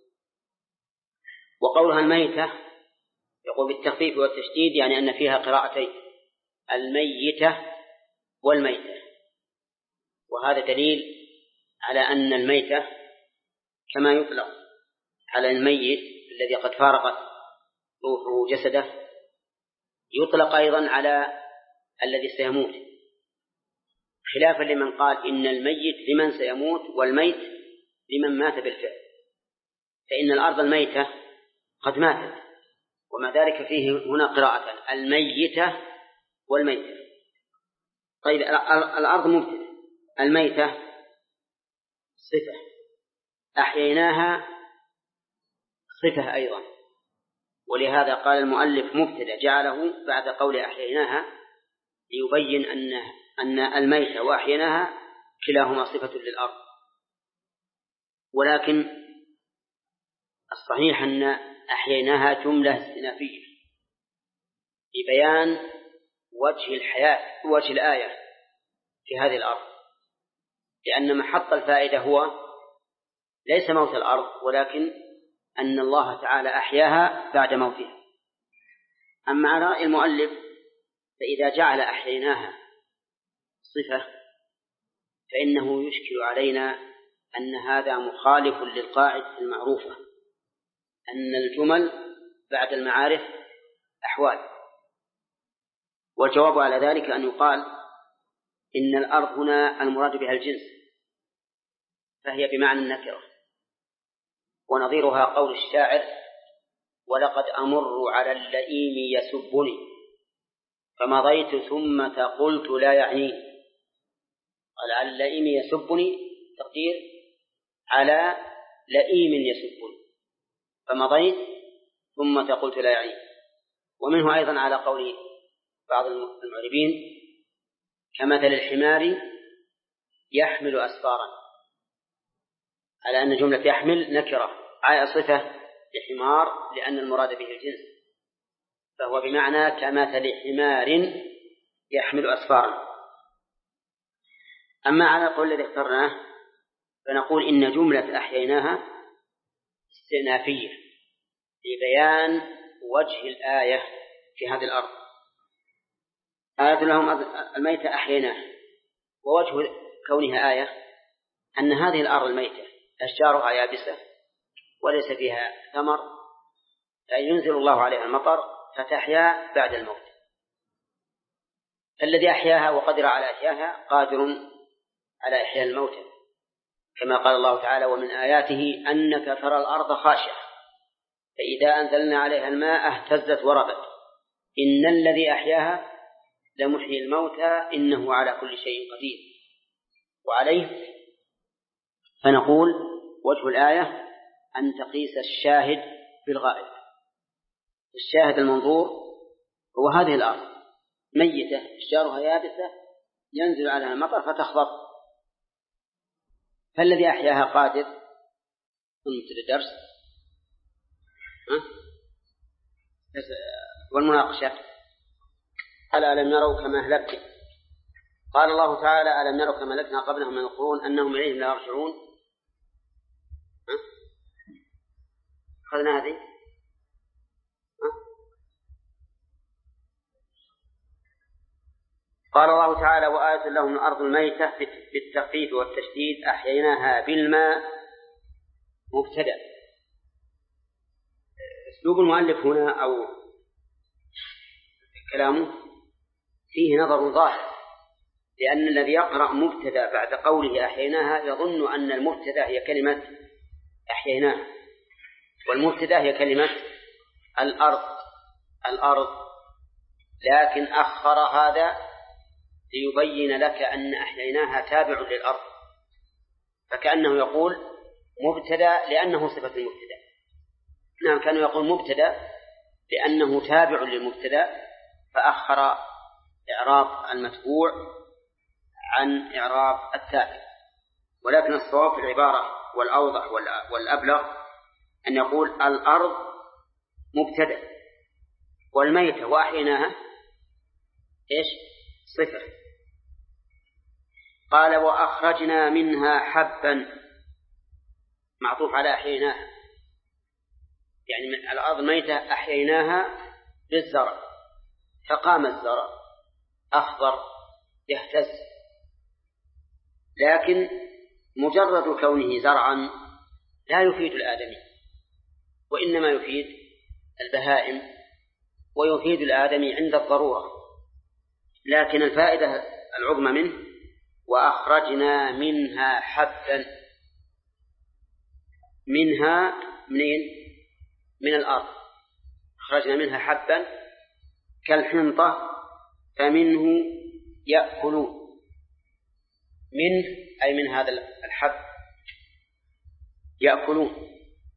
وقولها الميتة يقول بالتخفيف والتشديد يعني أن فيها قراءتين، الميتة والميتة، وهذا دليل على أن الميتة كما يطلق على الميت الذي قد فارقت روحه جسده يطلق أيضا على الذي سيموت، خلافا لمن قال إن الميت لمن سيموت والميت لمن مات بالفعل، فإن الأرض الميتة قد ماتت، وما ذلك فيه هنا قراءة الميتة والميتة. طيب الأرض مبتدأ، الميتة صفة، أحييناها صفة أيضا، ولهذا قال المؤلف مبتدأ جعله بعد قول أحييناها ليبين أن الميتة وأحييناها كلاهما صفة للأرض. ولكن الصحيح أن أحييناها جملة استئنافية لبيان وجه الحياة وجه الآية في هذه الأرض، لأن محط الفائدة هو ليس موت الأرض، ولكن أن الله تعالى أحياها بعد موتها. أما على رأي المؤلف فإذا جعل أحييناها صفة فإنه يشكل علينا أن هذا مخالف للقاعدة المعروفة أن الجمل بعد المعارف أحوال، والجواب على ذلك أن يقال إن الأرض هنا المراد بها الجنس، فهي بمعنى النكرة، ونظيرها قول الشاعر ولقد أمر على اللئيم يسبني فمضيت ثم قلت لا يعنيني. قال على اللئيم يسبني تقدير على لئيم يسبني فمضيت ثم قلت لا يعنيني. ومنه أيضا على قول بعض المعربين كمثل الحمار يحمل أسفارا، على أن جملة يحمل نكرة على صفة لحمار لأن المراد به الجنس، فهو بمعنى كمثل حمار يحمل أسفارا. أما على القول الذي اخترناه فنقول إن جملة أحييناها استئنافية ببيان وجه الآية في هذه الأرض. آية لهم الميتة أحييناها، ووجه كونها آية أن هذه الأرض الميتة أشجارها يابسة وليس فيها ثمر، فينزل الله عليها المطر فتحيا بعد الموت. فالذي أحياها وقدر على إحياها قادر على إحياء الموتى، كما قال الله تعالى: ومن آياته أنك ترى الأرض خاشعة فإذا أنزلنا عليها الماء اهتزت وربت إن الذي أحياها لمحيي الموتى إنه على كل شيء قدير. وعليه فنقول وجه الآية أن تقيس الشاهد بالغائب. الشاهد المنظور هو هذه الأرض ميتة أشجارها يابسة ينزل عليها المطر فتخضر، فالذي أحياها قادر. كنت للدرس والمناقشة. ألا لم يروا كما أهلكنا، قال الله تعالى: ألم يروا كما أهلكنا قبلهم من القرون أنهم إليهم لا يرجعون. أخذنا هذه. قال الله تعالى: وآية لهم الأرض الميتة بالتخفيف والتشديد أحييناها بالماء مبتدأ. أسلوب المؤلف هنا أو كلامه فيه نظر ظاهر، لأن الذي يقرأ مبتدأ بعد قوله أحييناها يظن أن المبتدأ هي كلمة أحييناها، والمبتدأ هي كلمة الأرض، لكن أخر هذا ليبين لك أن أحييناها تابع للأرض، فكأنه يقول مبتدأ لأنه صفة المبتدأ. نعم، كانوا يقول مبتدأ لأنه تابع للمبتدأ، فأخر إعراب المتبوع عن إعراب التابع. ولكن الصواب في العبارة والأوضح والأبلغ أن يقول الأرض مبتدأ والميتة وأحييناها إيش؟ صفة. قال: وأخرجنا منها حبا، معطوف على أحييناها، يعني من الأرض ميتة أحييناها بالزرع، فقام الزرع أخضر يهتز. لكن مجرد كونه زرعا لا يفيد الآدمي، وإنما يفيد البهائم ويفيد الآدمي عند الضرورة. لكن الفائدة العظمى منه وأخرجنا منها حبا. منها منين؟ من الأرض. أخرجنا منها حبا كالحنطة فمنه يأكلون. منه أي من هذا الحب يأكلون.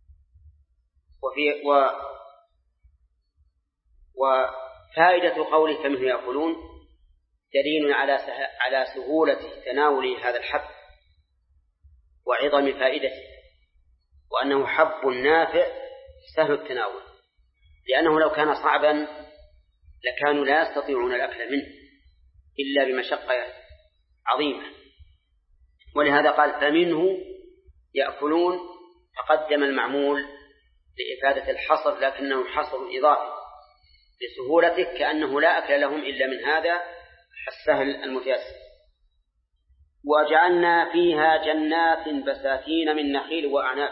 وفائدة قوله فمنه يأكلون دليل على سهولة تناول هذا الحب وعظم فائدته، وأنه حب نافع سهل التناول، لأنه لو كان صعبا لكانوا لا يستطيعون الأكل منه إلا بمشقة عظيمة. ولهذا قال فمنه يأكلون، فقدم المعمول لإفادة الحصر، لكنه حصر إضافي لسهولته، كأنه لا أكل لهم إلا من هذا السهل المتيسر. وجعلنا فيها جنات بساتين من نخيل وأعناب.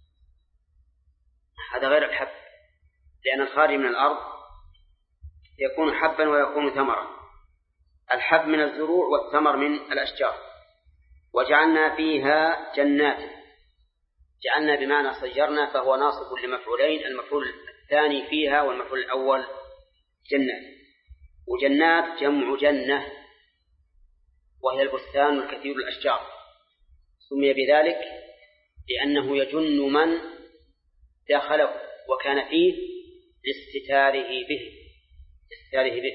هذا غير الحب، لأن الخارج من الأرض يكون حبا ويكون ثمرا. الحب من الزروع والثمر من الأشجار. وجعلنا فيها جنات، جعلنا بمعنى صيرنا، فهو ناصب لمفعولين، المفعول الثاني فيها والمفعول الأول جنات. وجنات جمع جنة، وهي البستان الكثير الأشجار. سمي بذلك لأنه يجن من دخله وكان فيه لاستتاره به.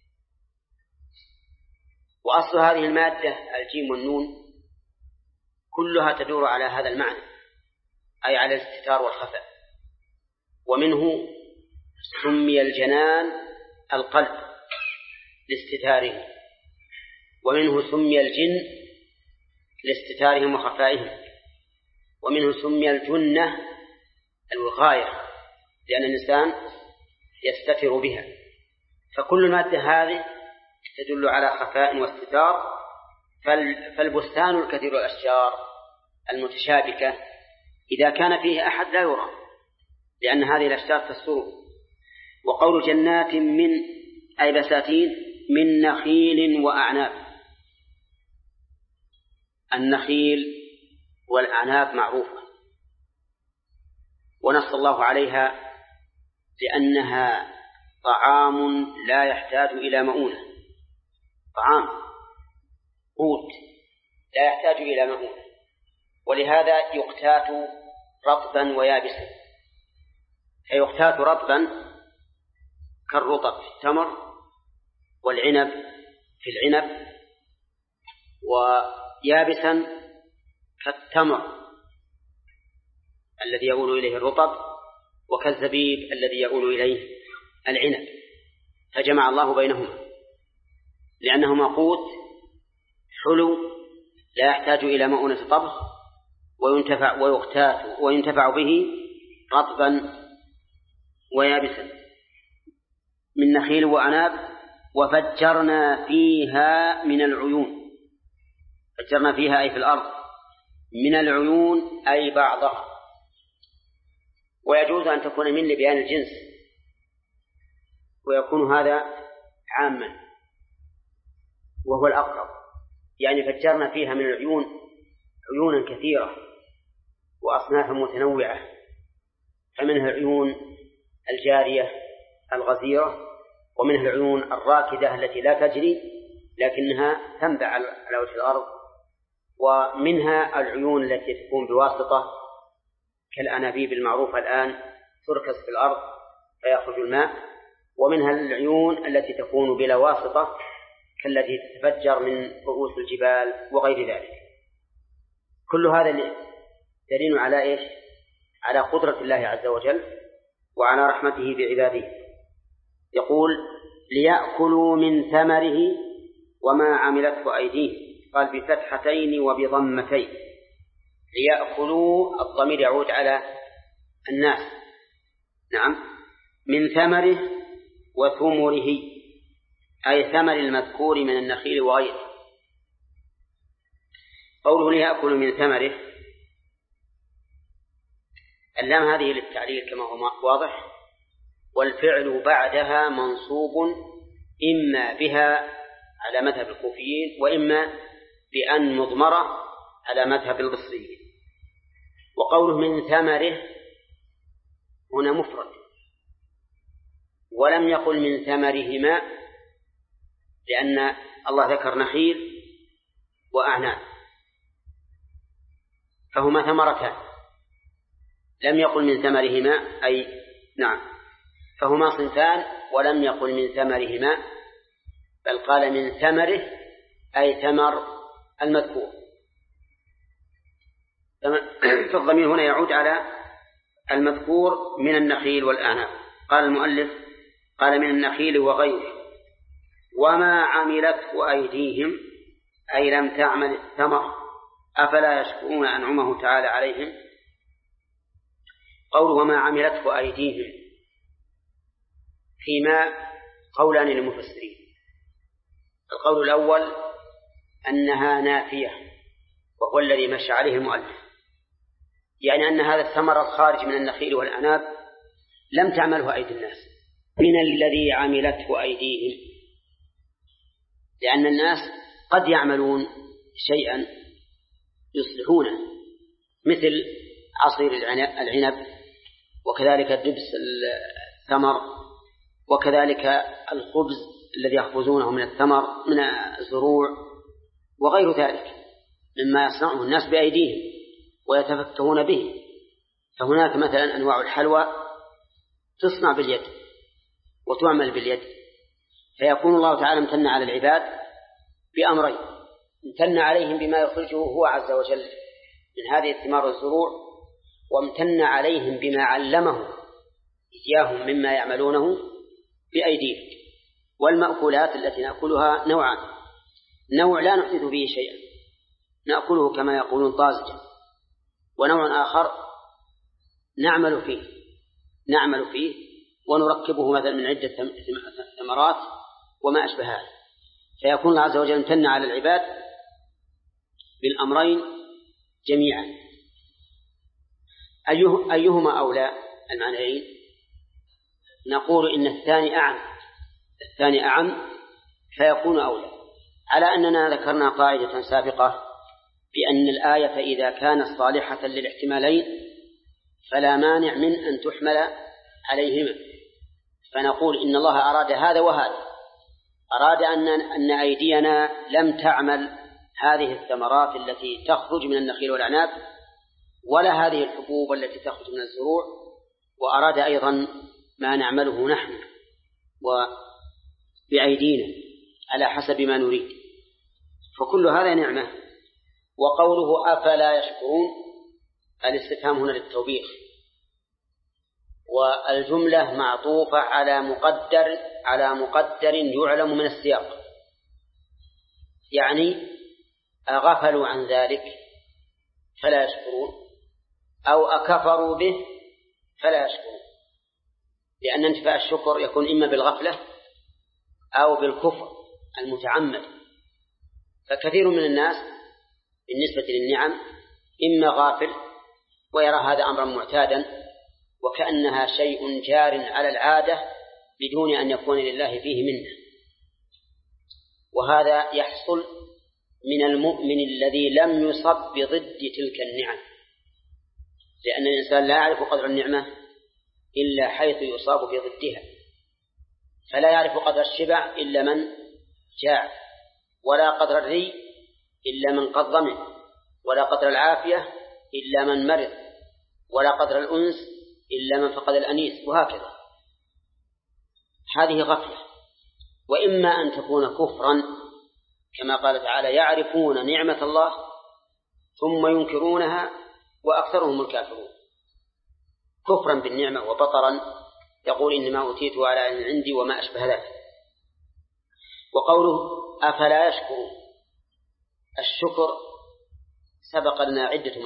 وأصل هذه المادة الجيم والنون كلها تدور على هذا المعنى، أي على الاستتار والخفاء. ومنه سمي الجنان القلب لاستتاره، ومنه سمي الجن لاستتارهم وخفائهم، ومنه سمي الجنة الوقاية لأن الإنسان يستتر بها. فكل المادة هذه تدل على خفاء واستتار. فالبستان الكثير الأشجار المتشابكة إذا كان فيه أحد لا يرى، لأن هذه الأشجار تستر. وقول جنات من أي بساتين من نخيل وأعناب. النخيل والأعناب معروفة، ونص الله عليها لأنها طعام لا يحتاج إلى مؤونة، طعام قوت لا يحتاج إلى مؤونة، ولهذا يقتات رطبا ويابسا. فيقتات رطبا كالرطب في التمر والعنب في العنب، ويابسا كالتمر الذي يؤول إليه الرطب وكالزبيب الذي يؤول إليه العنب. فجمع الله بينهما لأنهما قوت حلو لا يحتاج إلى مؤونة طبخ، وينتفع به رطبا ويابسا. من نخيل وأعناب وفجرنا فيها من العيون. فجرنا فيها أي في الأرض، من العيون أي بعضها. ويجوز أن تكون من لبيان الجنس، ويكون هذا عاما وهو الأقرب. يعني فجرنا فيها من العيون عيونا كثيرة وأصناف متنوعة، فمنها العيون الجارية الغزيرة، ومنها العيون الراكدة التي لا تجري لكنها تنبع على وجه الأرض، ومنها العيون التي تكون بواسطة كالأنابيب المعروفة الآن تركز في الأرض فيخرج الماء، ومنها العيون التي تكون بلا واسطة كالتي تتفجر من رؤوس الجبال وغير ذلك. كل هذا دليل على إيش؟ على قدرة الله عز وجل وعلى رحمته بعباده. يقول ليأكلوا من ثمره وما عملته أيديهم، قال بفتحتين وبضمتين. ليأكلوا الضمير يعود على الناس، نعم، من ثمره وثمره أي ثمر المذكور من النخيل وغيره. قوله ليأكلوا من ثمره، اللام هذه للتعليل كما هو واضح، والفعل بعدها منصوب إما بها على مذهب الكوفيين وإما بأن مضمرة على مذهب البصريين. وقوله من ثمره هنا مفرد، ولم يقل من ثمرهما، لأن الله ذكر نخيل وأعناب فهما ثمرتان، لم يقل من ثمرهما أي نعم فهما صنفان، ولم يقل من ثمرهما بل قال من ثمره أي ثمر المذكور. فالضمير هنا يعود على المذكور من النخيل والأعناب. قال المؤلف قال من النخيل وغيره. وما عملته أيديهم أي لم تعمل الثمر أفلا يشكرون أنعمه تعالى عليهم. قول وما عملته أيديهم فيما قولان للمفسرين. القول الأول أنها نافية وهو الذي مشى عليه المؤلف، يعني أن هذا الثمر الخارج من النخيل والأعناب لم تعمله أيدي الناس من الذي عملته أيديهم، لأن الناس قد يعملون شيئا يصلحونه مثل عصير العنب، وكذلك دبس الثمر، وكذلك الخبز الذي يخبزونه من الثمر من الزروع وغير ذلك مما يصنعه الناس بأيديهم ويتفكهون به. فهناك مثلا أنواع الحلوى تصنع باليد وتعمل باليد، فيكون الله تعالى امتن على العباد بأمرين: امتن عليهم بما يخرجه هو عز وجل من هذه الثمار والزروع، وامتن عليهم بما علمه إياهم مما يعملونه بأيديهم. والمأكولات التي نأكلها نوعان: نوع لا نحدث به شيئا نأكله كما يقولون طازجا، ونوع آخر نعمل فيه نعمل فيه ونركبه مثلا من عدة ثمرات وما أشبه هذا، فيكون الله عز وجل امتن على العباد بالأمرين جميعا. أيهما أولى المعنيين؟ نقول إن الثاني أعم فيكون أولى، على أننا ذكرنا قاعدة سابقة بأن الآية إذا كانت صالحة للاحتمالين فلا مانع من أن تحمل عليهما، فنقول إن الله أراد هذا وهذا، أراد أن أيدينا لم تعمل هذه الثمرات التي تخرج من النخيل والأعناب ولا هذه الحبوب التي تخرج من الزروع، وأراد أيضا ما نعمله نحن وبأيدينا على حسب ما نريد، فكل هذا نعمة. وقوله أفلا يشكرون الاستفهام هنا للتوبيخ، والجملة معطوفة على مقدر يعلم من السياق، يعني أغفلوا عن ذلك فلا يشكرون أو أكفروا به فلا يشكرون، لأن انتفاء الشكر يكون إما بالغفلة أو بالكفر المتعمد. فكثير من الناس بالنسبة للنعم إما غافل ويرى هذا أمرا معتادا وكأنها شيء جار على العادة بدون أن يكون لله فيه منه، وهذا يحصل من المؤمن الذي لم يصب بضد تلك النعم، لأن الإنسان لا يعرف قدر النعمة إلا حيث يصاب بضدها، فلا يعرف قدر الشبع إلا من جاع، ولا قدر الري إلا من قد ضمن، ولا قدر العافية إلا من مرض، ولا قدر الأنس إلا من فقد الأنيس، وهكذا. هذه غفلة، وإما أن تكون كفرا كما قال تعالى يعرفون نعمة الله ثم ينكرونها وأكثرهم الكافرون، كفرا بالنعمة وبطرا يقول إنما أوتيته على علم عندي وما أشبه ذلك. وقوله أفلا يشكرون، الشكر سبق لنا عدة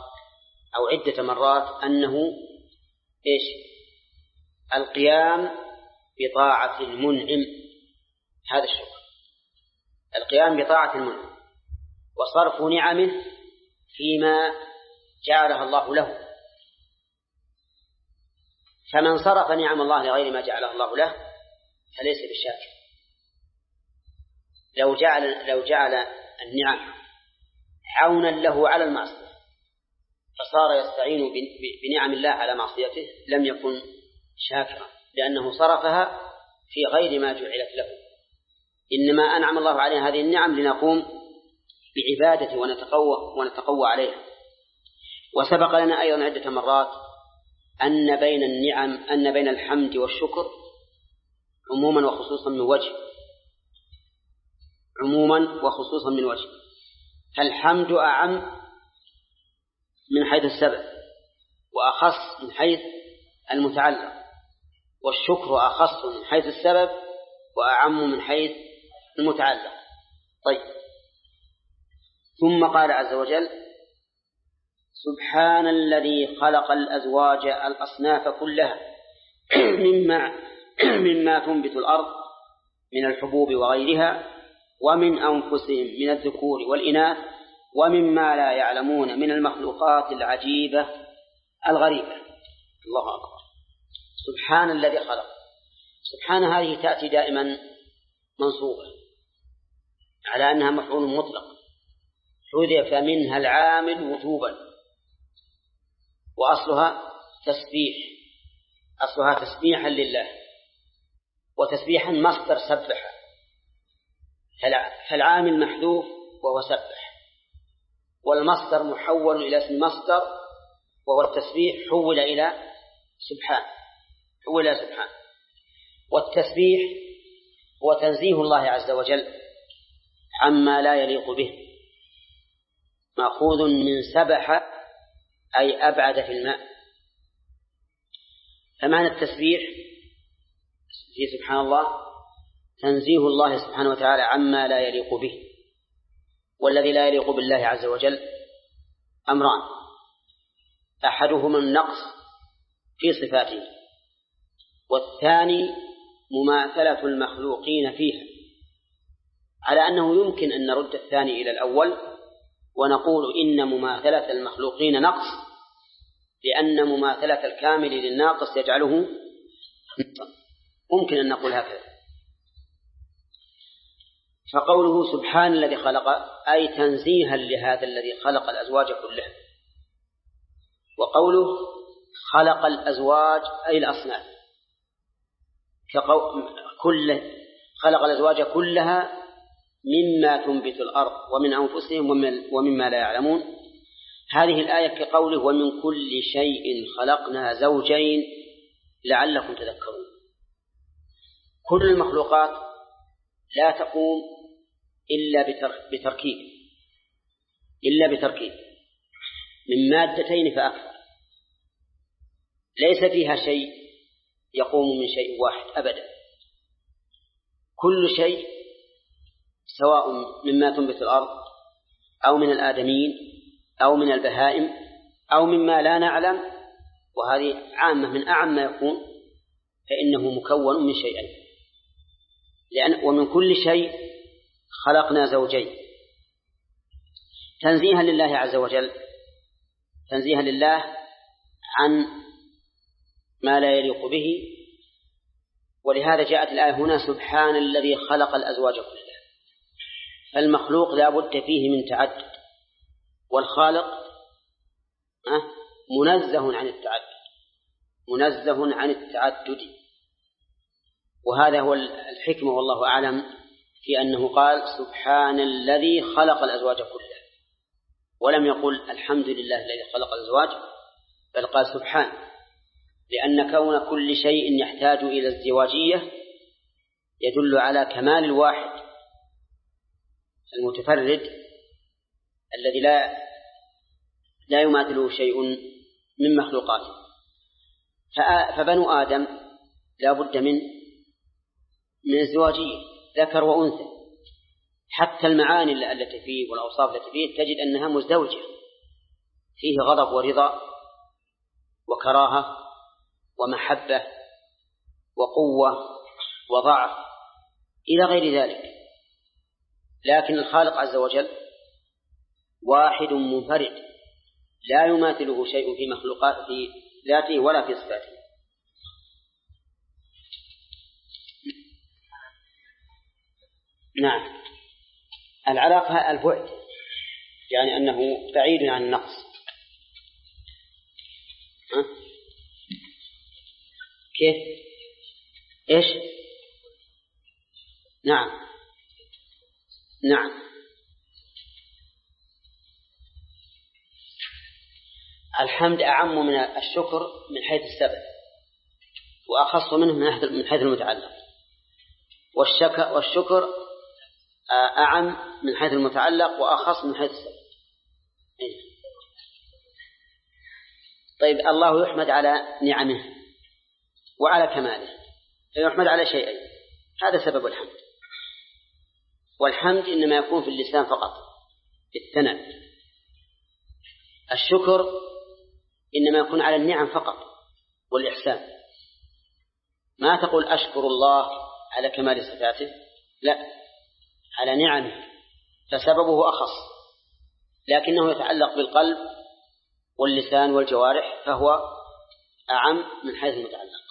مرات أنه إيش؟ القيام بطاعة المنعم، هذا الشكر، القيام بطاعة المنعم وصرف نعمه فيما جعلها الله له. فمن صرف نعم الله لغير ما جعله الله له فليس بالشاكر. لو جعل النعم عونا له على المعصية فصار يستعين بنعم الله على معصيته لم يكن شاكرا، لأنه صرفها في غير ما جعلت له. إنما أنعم الله علينا هذه النعم لنقوم بعبادته ونتقوى عليها. وسبق لنا أيضا عدة مرات أن بين الحمد والشكر عموما وخصوصا من وجه، فالحمد أعم من حيث السبب وأخص من حيث المتعلق، والشكر أخص من حيث السبب وأعم من حيث المتعلق. طيب، ثم قال عز وجل سبحان الذي خلق الأزواج الأصناف كلها مما تنبت الأرض من الحبوب وغيرها ومن أنفسهم من الذكور والإناث ومما لا يعلمون من المخلوقات العجيبة الغريبة. الله أكبر. سبحان الذي خلق. سبحان هذه تأتي دائما منصوبة على أنها مفعول مطلق، حذف منها العامل وجوبا، وأصلها تسبيحا لله، وتسبيحا مصدر سبح، فالعامل محذوف وهو سبح، والمصدر محول إلى اسم مصدر وهو التسبيح حول إلى سبحان. والتسبيح هو تنزيه الله عز وجل عما لا يليق به، مأخوذ من سبح أي أبعد في الماء. فمعنى التسبيح في سبحان الله تنزيه الله سبحانه وتعالى عما لا يليق به، والذي لا يليق بالله عز وجل أمران: أحدهما النقص في صفاته والثاني مماثلة المخلوقين فيها، على أنه يمكن أن نرد الثاني إلى الأول ونقول إن مماثلة المخلوقين نقص، لأن مماثلة الكامل للناقص يجعله ممكن أن نقول هكذا. فقوله سبحان الذي خلق أي تنزيها لهذا الذي خلق الأزواج كلها، وقوله خلق الأزواج أي الأصناف، خلق الأزواج كلها مما تنبت الأرض ومن أنفسهم ومما لا يعلمون. هذه الآية كقوله ومن كل شيء خلقنا زوجين لعلكم تذكرون. كل المخلوقات لا تقوم إلا بتركيب من مادتين فأكثر، ليس فيها شيء يقوم من شيء واحد أبدا. كل شيء سواء مما تنبت الأرض أو من الآدمين أو من البهائم أو مما لا نعلم، وهذه عامة من أعم ما يكون، فإنه مكون من شيئين. ومن كل شيء خلقنا زوجين تنزيها لله عز وجل، تنزيها لله عن ما لا يليق به. ولهذا جاءت الآية هنا سبحان الذي خلق الأزواج كلها. فالمخلوق لا بد فيه من تعدد، والخالق منزه عن التعدد. وهذا هو الحكمة والله أعلم في أنه قال سبحان الذي خلق الأزواج كلها، ولم يقل الحمد لله الذي خلق الأزواج، بل قال سبحان، لأن كون كل شيء يحتاج إلى ازدواجية يدل على كمال الواحد المتفرد الذي لا يماثله شيء من مخلوقاته. فبنو آدم لا بد من ازدواجية، ذكر وأنثى. حتى المعاني التي فيه والأوصاف التي فيه تجد أنها مزدوجة، فيه غضب ورضا وكراهة ومحبة وقوة وضعف إلى غير ذلك. لكن الخالق عز وجل واحد منفرد لا يماثله شيء في مخلوقات في ذاته ولا في صفاته. نعم، العلاقة البعد، يعني أنه بعيد عن النقص. كيف؟ إيش؟ نعم الحمد أعم من الشكر من حيث السبب، وأخص منه من حيث المتعلق. والشكر أعم من حيث المتعلق وأخص من حيث السبب. طيب، الله يحمد على نعمه وعلى كماله، فيحمد على شيئين، هذا سبب الحمد. والحمد إنما يكون في اللسان فقط بالثناء. الشكر إنما يكون على النعم فقط والإحسان. ما تقول أشكر الله على كمال صفاته، لا، على نعمه، فسببه أخص، لكنه يتعلق بالقلب واللسان والجوارح، فهو أعم من حيث المتعلق.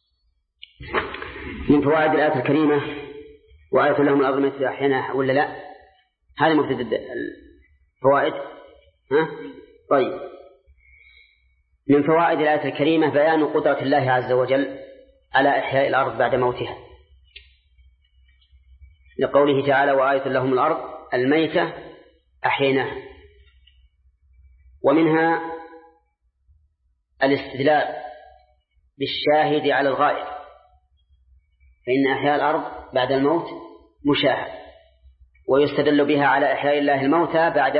من فوائد الآية الكريمة وآية لهم الأرض مثل أحيانها، ولا لا؟ هذا مبتدأ الفوائد. طيب، من فوائد الآية الكريمة بيان قدرة الله عز وجل على إحياء الأرض بعد موتها، لقوله تعالى وآية لهم الأرض الميتة أحييناها. ومنها الاستدلال بالشاهد على الغائب، فإن أحياء الأرض بعد الموت مشاهد، ويستدل بها على إحياء الله الموتى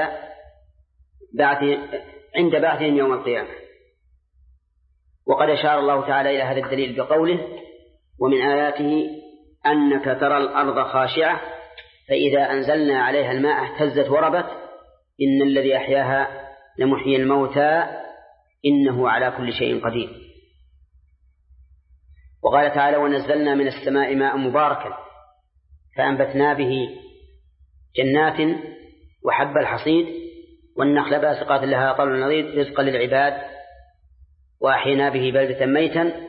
عند بعثهم يوم القيامة. وقد أشار الله تعالى إلى هذا الدليل بقوله ومن آياته أنك ترى الأرض خاشعة فإذا أنزلنا عليها الماء اهتزت وربت إن الذي أحياها لمحيي الموتى إنه على كل شيء قدير. وقال تعالى ونزلنا من السماء ماء مباركا فأنبتنا به جنات وحب الحصيد والنخل باسقات لها طلع نضيد رزقا للعباد وأحينا به بلدة ميتا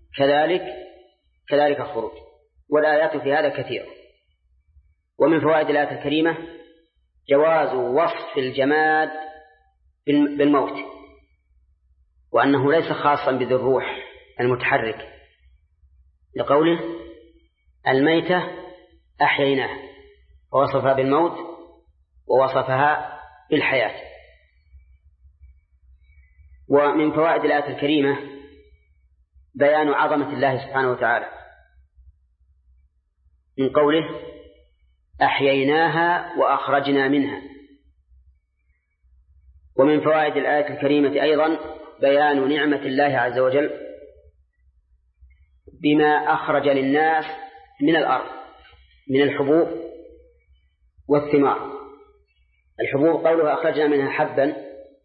كذلك الخروج. والآيات في هذا كثيرة. ومن فوائد الآية الكريمة جواز وصف الجماد بالموت، وأنه ليس خاصا بذي الروح المتحرك، لقوله الميتة أحييناها، ووصفها بالموت ووصفها بالحياة. ومن فوائد الآية الكريمة بيان عظمة الله سبحانه وتعالى من قوله أحييناها وأخرجنا منها. ومن فوائد الآية الكريمة أيضا بيان نعمة الله عز وجل بما أخرج للناس من الأرض من الحبوب والثمار. الحبوب قوله أخرجنا منها حبا،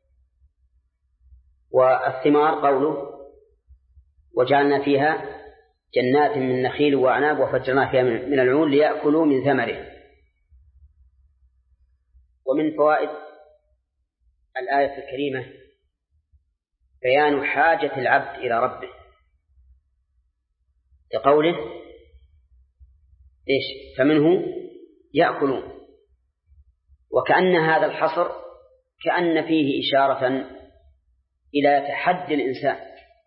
والثمار قوله وجعلنا فيها جنات من نخيل وأعناب وفجرنا فيها من العيون ليأكلوا من ثمره. ومن فوائد الآية الكريمة بيان حاجة العبد إلى ربه، لقوله فمنه يأكلون، وكأن هذا الحصر كأن فيه إشارة إلى تحدي الإنسان،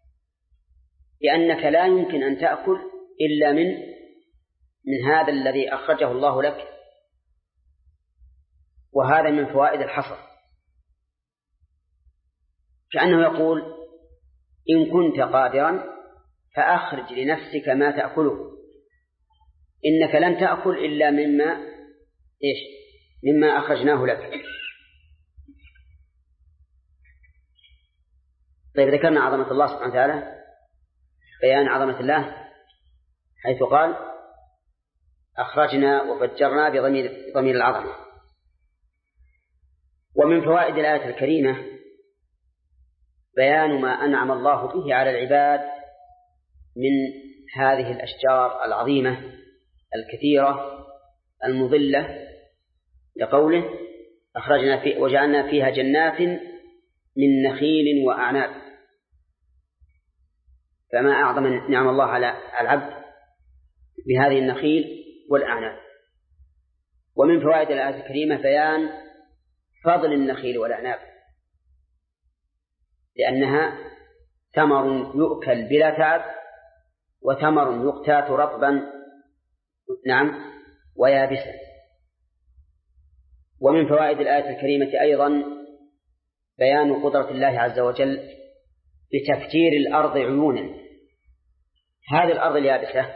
لأنك لا يمكن أن تأكل إلا من هذا الذي أخرجه الله لك. وهذا من فوائد الحصر، كأنه يقول إن كنت قادرا فأخرج لنفسك ما تأكله، إنك لن تأكل إلا مما أخرجناه لك. طيب، ذكرنا عظمة الله سبحانه وتعالى، بيان عظمة الله حيث قال أخرجنا وفجرنا بضمير العظمة. ومن فوائد الآية الكريمة بيان ما أنعم الله به على العباد من هذه الأشجار العظيمة الكثيرة المظلة، لقوله أخرجنا وجعلنا فيها جنات من نخيل وأعناب. فما أعظم نعم الله على العبد بهذه النخيل والأعناب. ومن فوائد الآية الكريمة بيان فضل النخيل والأعناب، لأنها ثمر يؤكل بلا تعب، وثمر يقتات رطبا ويابسا. ومن فوائد الآية الكريمة أيضا بيان قدرة الله عز وجل بتفجير الأرض عيونا. هذه الأرض اليابسة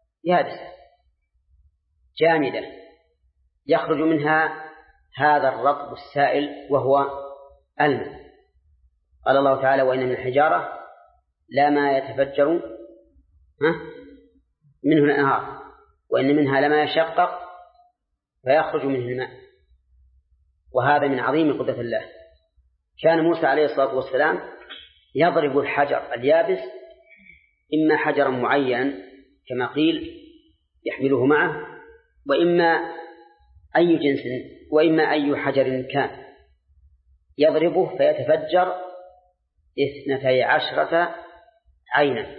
جامدة يخرج منها هذا الرطب السائل وهو الماء. قال الله تعالى وإن من الحجارة لما يتفجر منه الأنهار وإن منها لما يشقق فيخرج منه الماء. وهذا من عظيم قدرة الله. كان موسى عليه الصلاة والسلام يضرب الحجر اليابس، إما حجرا معينا كما قيل يحمله معه، وإما أي جنس، وإما أي حجر كان يضربه فيتفجر 12 عينا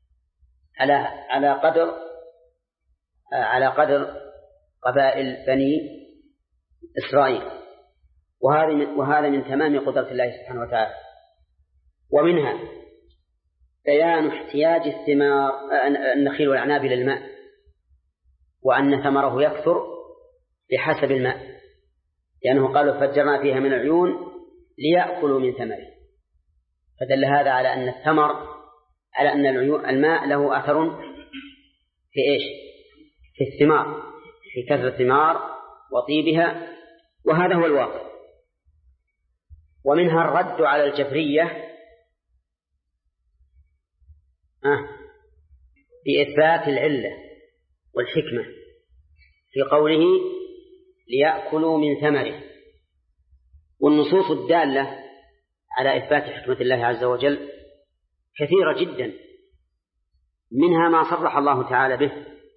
على قدر قبائل بني إسرائيل. وهذا من تمام قدرة الله سبحانه وتعالى. ومنها بيان احتياج النخيل والأعناب إلى الماء، وأن ثمره يكثر بحسب الماء، لأنه قالوا فجرنا فيها من العيون ليأكلوا من ثمره. فدل هذا على أن على أن الماء له أثر في الثمار، في كثرة الثمار وطيبها، وهذا هو الواقع. ومنها الرد على الجبرية بإثبات العلة والحكمة في قوله ليأكلوا من ثمره. والنصوص الدالة على إثبات حكمة الله عز وجل كثيرة جدا، منها ما صرح الله تعالى به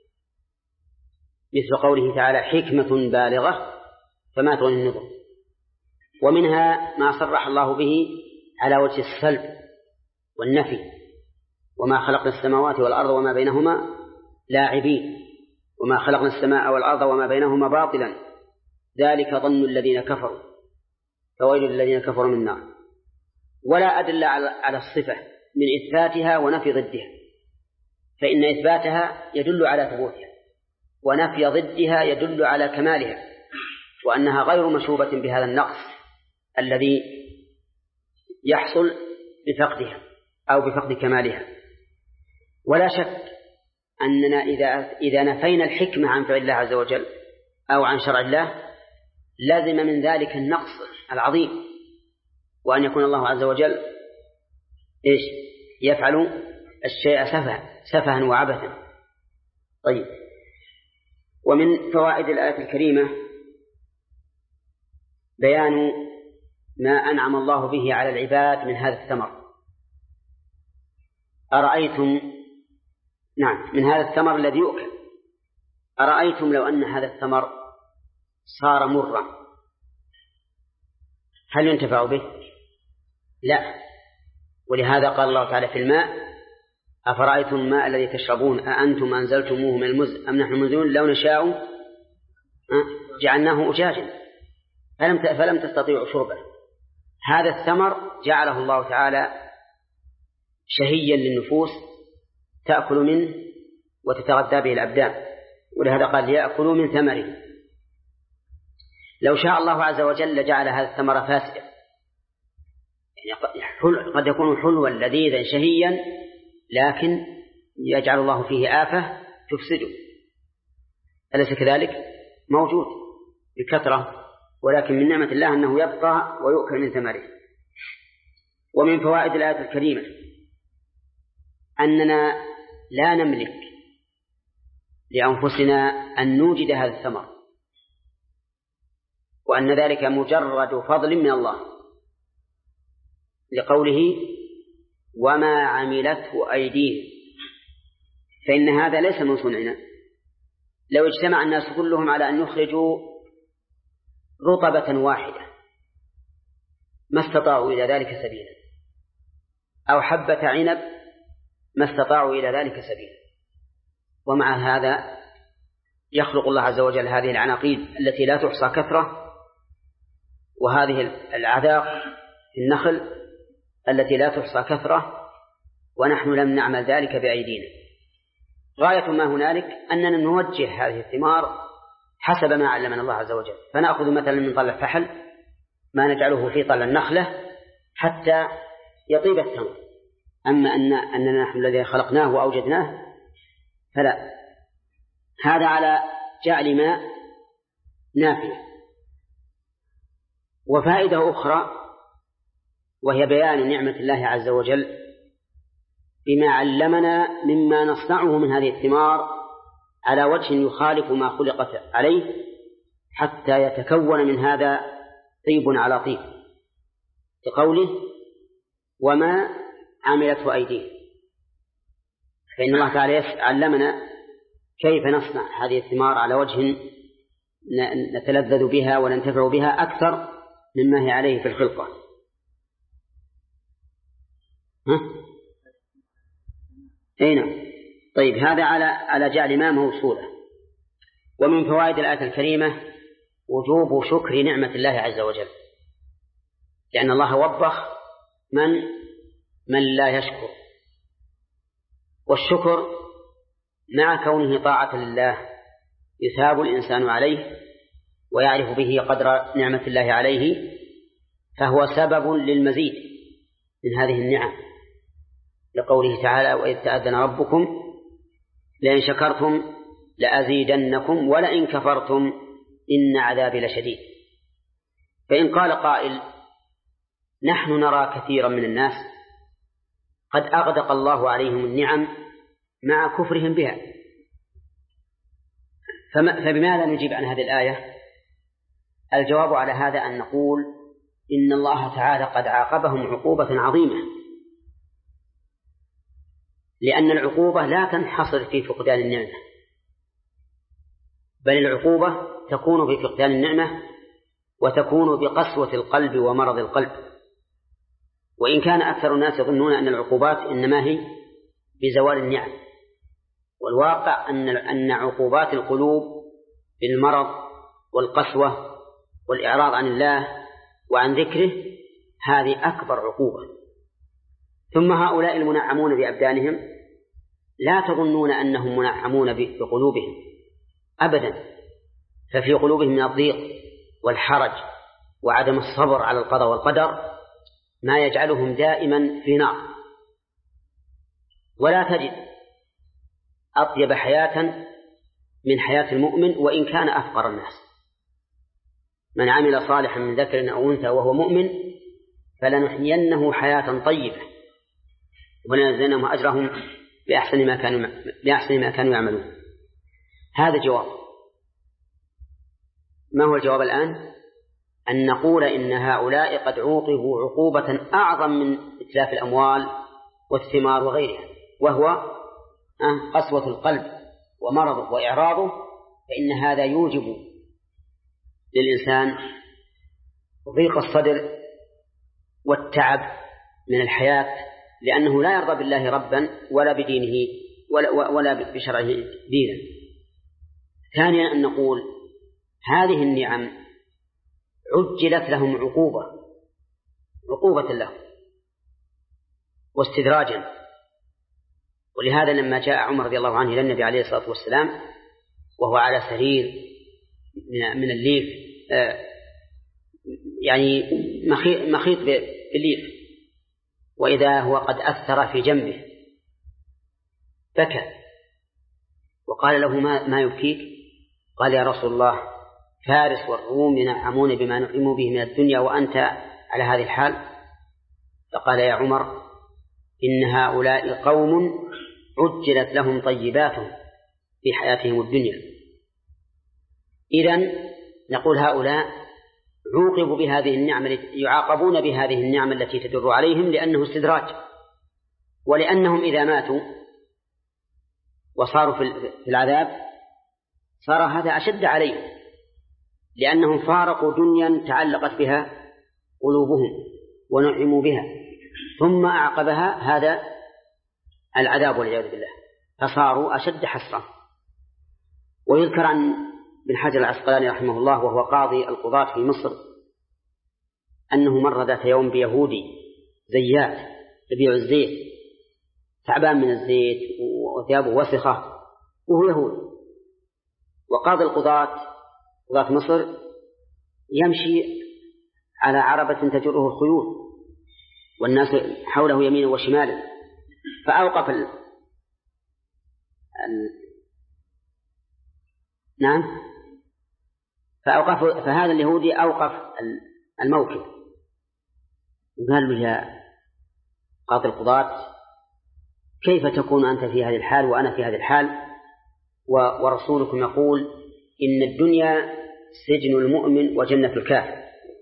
مثل قوله تعالى حكمة بالغة فما تغني النذر، ومنها ما صرح الله به على وجه السلب والنفي وما خلقنا السماوات والأرض وما بينهما لاعبين وما خلقنا السماء والأرض وما بينهما باطلا ذلك ظن الذين كفروا فويل للذين كفروا من النار. ولا أدل على الصفة من إثباتها ونفي ضدها، فإن إثباتها يدل على ثبوتها ونفي ضدها يدل على كمالها وأنها غير مشوبة بهذا النقص الذي يحصل بفقدها أو بفقد كمالها. ولا شك أننا إذا نفينا الحكمة عن فعل الله عز وجل أو عن شرع الله لازم من ذلك النقص العظيم، وأن يكون الله عز وجل يفعل الشيء سفها وعبثا. طيب، ومن فوائد الآية الكريمة بيان ما أنعم الله به على العباد من هذا الثمر. أرأيتم من هذا الثمر الذي يؤكل، أرأيتم لو أن هذا الثمر صار مرا هل ينتفع به؟ لا. ولهذا قال الله تعالى في الماء أفرأيتم الماء الذي تشربون أأنتم أنزلتموه من المزن أم نحن المنزلون لو نشاء جعلناه أجاجا فلم تستطيعوا شربه. هذا الثمر جعله الله تعالى شهيا للنفوس تأكل منه وتتغذى به الأبدان، ولهذا قال ليأكلوا من ثمره. لو شاء الله عز وجل لجعل هذا الثمر فاسدا، يعني قد يكون حلوا لذيذا شهيا لكن يجعل الله فيه آفة تفسده، أليس كذلك؟ موجود بكثرة، ولكن من نعمة الله أنه يبقى ويؤكل من ثمره. ومن فوائد الآية الكريمة أننا لا نملك لأنفسنا أن نوجد هذا الثمر، وأن ذلك مجرد فضل من الله، لقوله وما عملته أيديهم، فإن هذا ليس من صنعنا. لو اجتمع الناس كلهم على أن يخرجوا رطبة واحدة ما استطاعوا إلى ذلك سبيلا، أو حبة عنب ما استطاعوا إلى ذلك سبيلا. ومع هذا يخلق الله عز وجل هذه العناقيد التي لا تحصى كثرة، وهذه الأعذاق في النخل التي لا تحصى كثرة، ونحن لم نعمل ذلك بأيدينا. غاية ما هنالك أننا نوجه هذه الثمار حسب ما علمنا الله عز وجل، فنأخذ مثلا من طل الفحل ما نجعله في طل النخلة حتى يطيب الثمر. أما أننا نحن الذي خلقناه وأوجدناه فلا. هذا على جعل ما نافية. وفائدة أخرى وهي بيان نعمة الله عز وجل بما علمنا مما نصنعه من هذه الثمار على وجه يخالف ما خلقت عليه حتى يتكون من هذا طيب على طيب، كقوله وما عملته أيديه. فإن الله تعالى علمنا كيف نصنع هذه الثمار على وجه نتلذذ بها وننتفع بها أكثر مما هي عليه في الخلقة. أين؟ طيب، هذا على جعل ما موصولة. ومن فوائد الآية الكريمة وجوب شكر نعمة الله عز وجل، لأن الله وبخ من لا يشكر، والشكر مع كونه طاعة لله يثاب الإنسان عليه ويعرف به قدر نعمة الله عليه، فهو سبب للمزيد من هذه النعم، لقوله تعالى وإذ تأذن ربكم لئن شكرتم لأزيدنكم ولئن كفرتم إن عذابي لشديد. فإن قال قائل نحن نرى كثيرا من الناس قد أغدق الله عليهم النعم مع كفرهم بها، فبماذا نجيب عن هذه الآية؟ الجواب على هذا أن نقول إن الله تعالى قد عاقبهم عقوبة عظيمة، لأن العقوبة لا تنحصر في فقدان النعمة، بل العقوبة تكون في فقدان النعمة وتكون بقسوة القلب ومرض القلب. وإن كان أكثر الناس يظنون أن العقوبات إنما هي بزوال النعم، والواقع أن عقوبات القلوب بالمرض والقسوة والإعراض عن الله وعن ذكره هذه أكبر عقوبة. ثم هؤلاء المنعمون بأبدانهم لا تظنون أنهم منعمون بقلوبهم أبدا، ففي قلوبهم من الضيق والحرج وعدم الصبر على القضاء والقدر ما يجعلهم دائما في نار. ولا تجد أطيب حياة من حياة المؤمن وإن كان أفقر الناس. من عمل صالحا من ذكر أو أنثى وهو مؤمن فلنحيينه حياة طيبة ولنجزينهم أجرهم بأحسن ما كانوا يعملون. هذا جواب. ما هو الجواب الآن؟ أن نقول إن هؤلاء قد عوقبوا عقوبة أعظم من إتلاف الأموال والثمار وغيرها، وهو قسوة القلب ومرضه وإعراضه، فإن هذا يوجب للإنسان ضيق الصدر والتعب من الحياة، لأنه لا يرضى بالله ربا ولا بدينه ولا بشرعه دينا. ثانيا أن نقول هذه النعم عجلت لهم عقوبة لهم واستدراجا. ولهذا لما جاء عمر رضي الله عنه إلى النبي عليه الصلاة والسلام وهو على سرير من الليف، يعني مخيط بالليف، وإذا هو قد أثر في جنبه بكى وقال له ما يبكيك؟ قال يا رسول الله فارس والروم ينعمون بما نعموا به من الدنيا وأنت على هذه الحال. فقال يا عمر إن هؤلاء قوم عجلت لهم طيباتهم في حياتهم الدنيا. إذن نقول هؤلاء عوقبوا بهذه النعمة، يعاقبون بهذه النعمة التي تدر عليهم لأنه استدراج، ولأنهم إذا ماتوا وصاروا في العذاب صار هذا أشد عليهم، لأنهم فارقوا دنيا تعلقت بها قلوبهم ونعموا بها، ثم أعقبها هذا العذاب والعياذ بالله، فصاروا أشد حسرة. ويذكر عن بن حجر العسقلاني رحمه الله وهو قاضي القضاة في مصر أنه مر ذات يوم بيهودي زيات يبيع الزيت، تعبان من الزيت وثيابه وسخة وهو يهودي، وقاضي القضاة قضاة مصر يمشي على عربة تجره الخيول والناس حوله يمينا وشمالا، فأوقف فهذا اليهودي أوقف الموكب وقال له يا قاضي القضاة كيف تكون أنت في هذه الحال وأنا في هذه الحال ورسولكم يقول إن الدنيا سجن المؤمن وجنة الكافر؟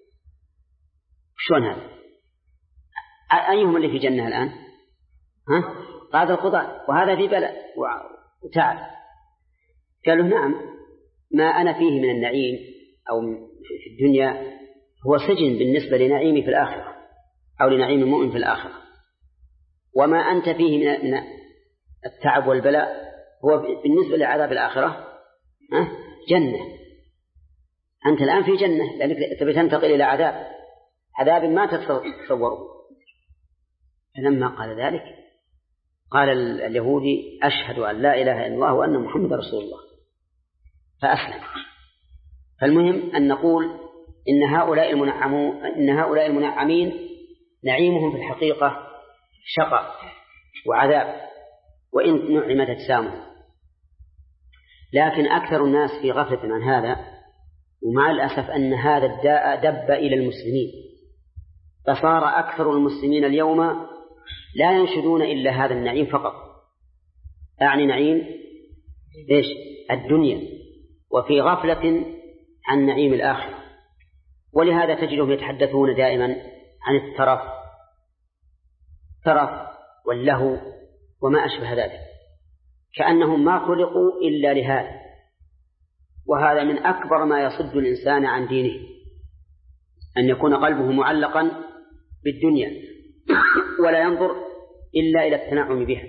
شلون هذا؟ أيهم اللي في جنة الآن؟ قاضي القضاة وهذا في بلاء وتعب. قالوا نعم، ما أنا فيه من النعيم أو في الدنيا هو سجن بالنسبة لنعيمي في الآخرة أو لنعيم المؤمن في الآخرة، وما أنت فيه من التعب والبلاء هو بالنسبة لعذاب الآخرة جنة. أنت الآن في جنة لأنك تبي تنتقل إلى عذاب ما تتصوره. فلما قال ذلك قال اليهودي أشهد أن لا إله إلا الله وأن محمد رسول الله، فأسلم. فالمهم أن نقول إن هؤلاء المنعمين نعيمهم في الحقيقة شقاء وعذاب وإن نعمت أجسامهم، لكن أكثر الناس في غفلة عن هذا، ومع الأسف أن هذا الداء دب إلى المسلمين، فصار أكثر المسلمين اليوم لا ينشدون إلا هذا النعيم فقط، أعني نعيم الدنيا، وفي غفلة عن نعيم الآخرة. ولهذا تجدهم يتحدثون دائما عن الترف واللهو وما أشبه ذلك، كأنهم ما خلقوا إلا لهذا. وهذا من أكبر ما يصد الإنسان عن دينه، أن يكون قلبه معلقا بالدنيا ولا ينظر إلا إلى التنعم بها.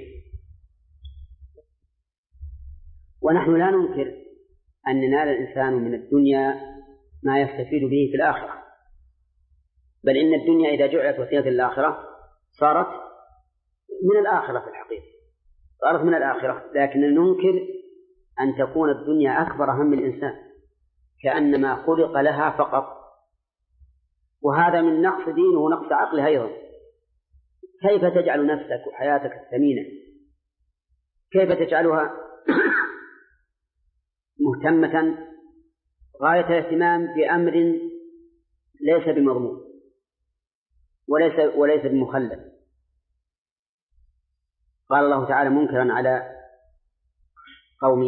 ونحن لا ننكر أن ينال الإنسان من الدنيا ما يستفيد به في الآخرة، بل إن الدنيا إذا جعلت وسيلة للآخرة صارت من الآخرة في الحقيقة، صارت من الآخرة. لكن ننكر أن تكون الدنيا أكبر هم الإنسان، كأنما خلق لها فقط، وهذا من نقص دينه ونقص عقله أيضا. كيف تجعل نفسك وحياتك الثمينة، كيف تجعلها مهتمة غاية الاهتمام بأمر ليس بمضمون وليس بمخلد؟ قال الله تعالى منكرا على قوم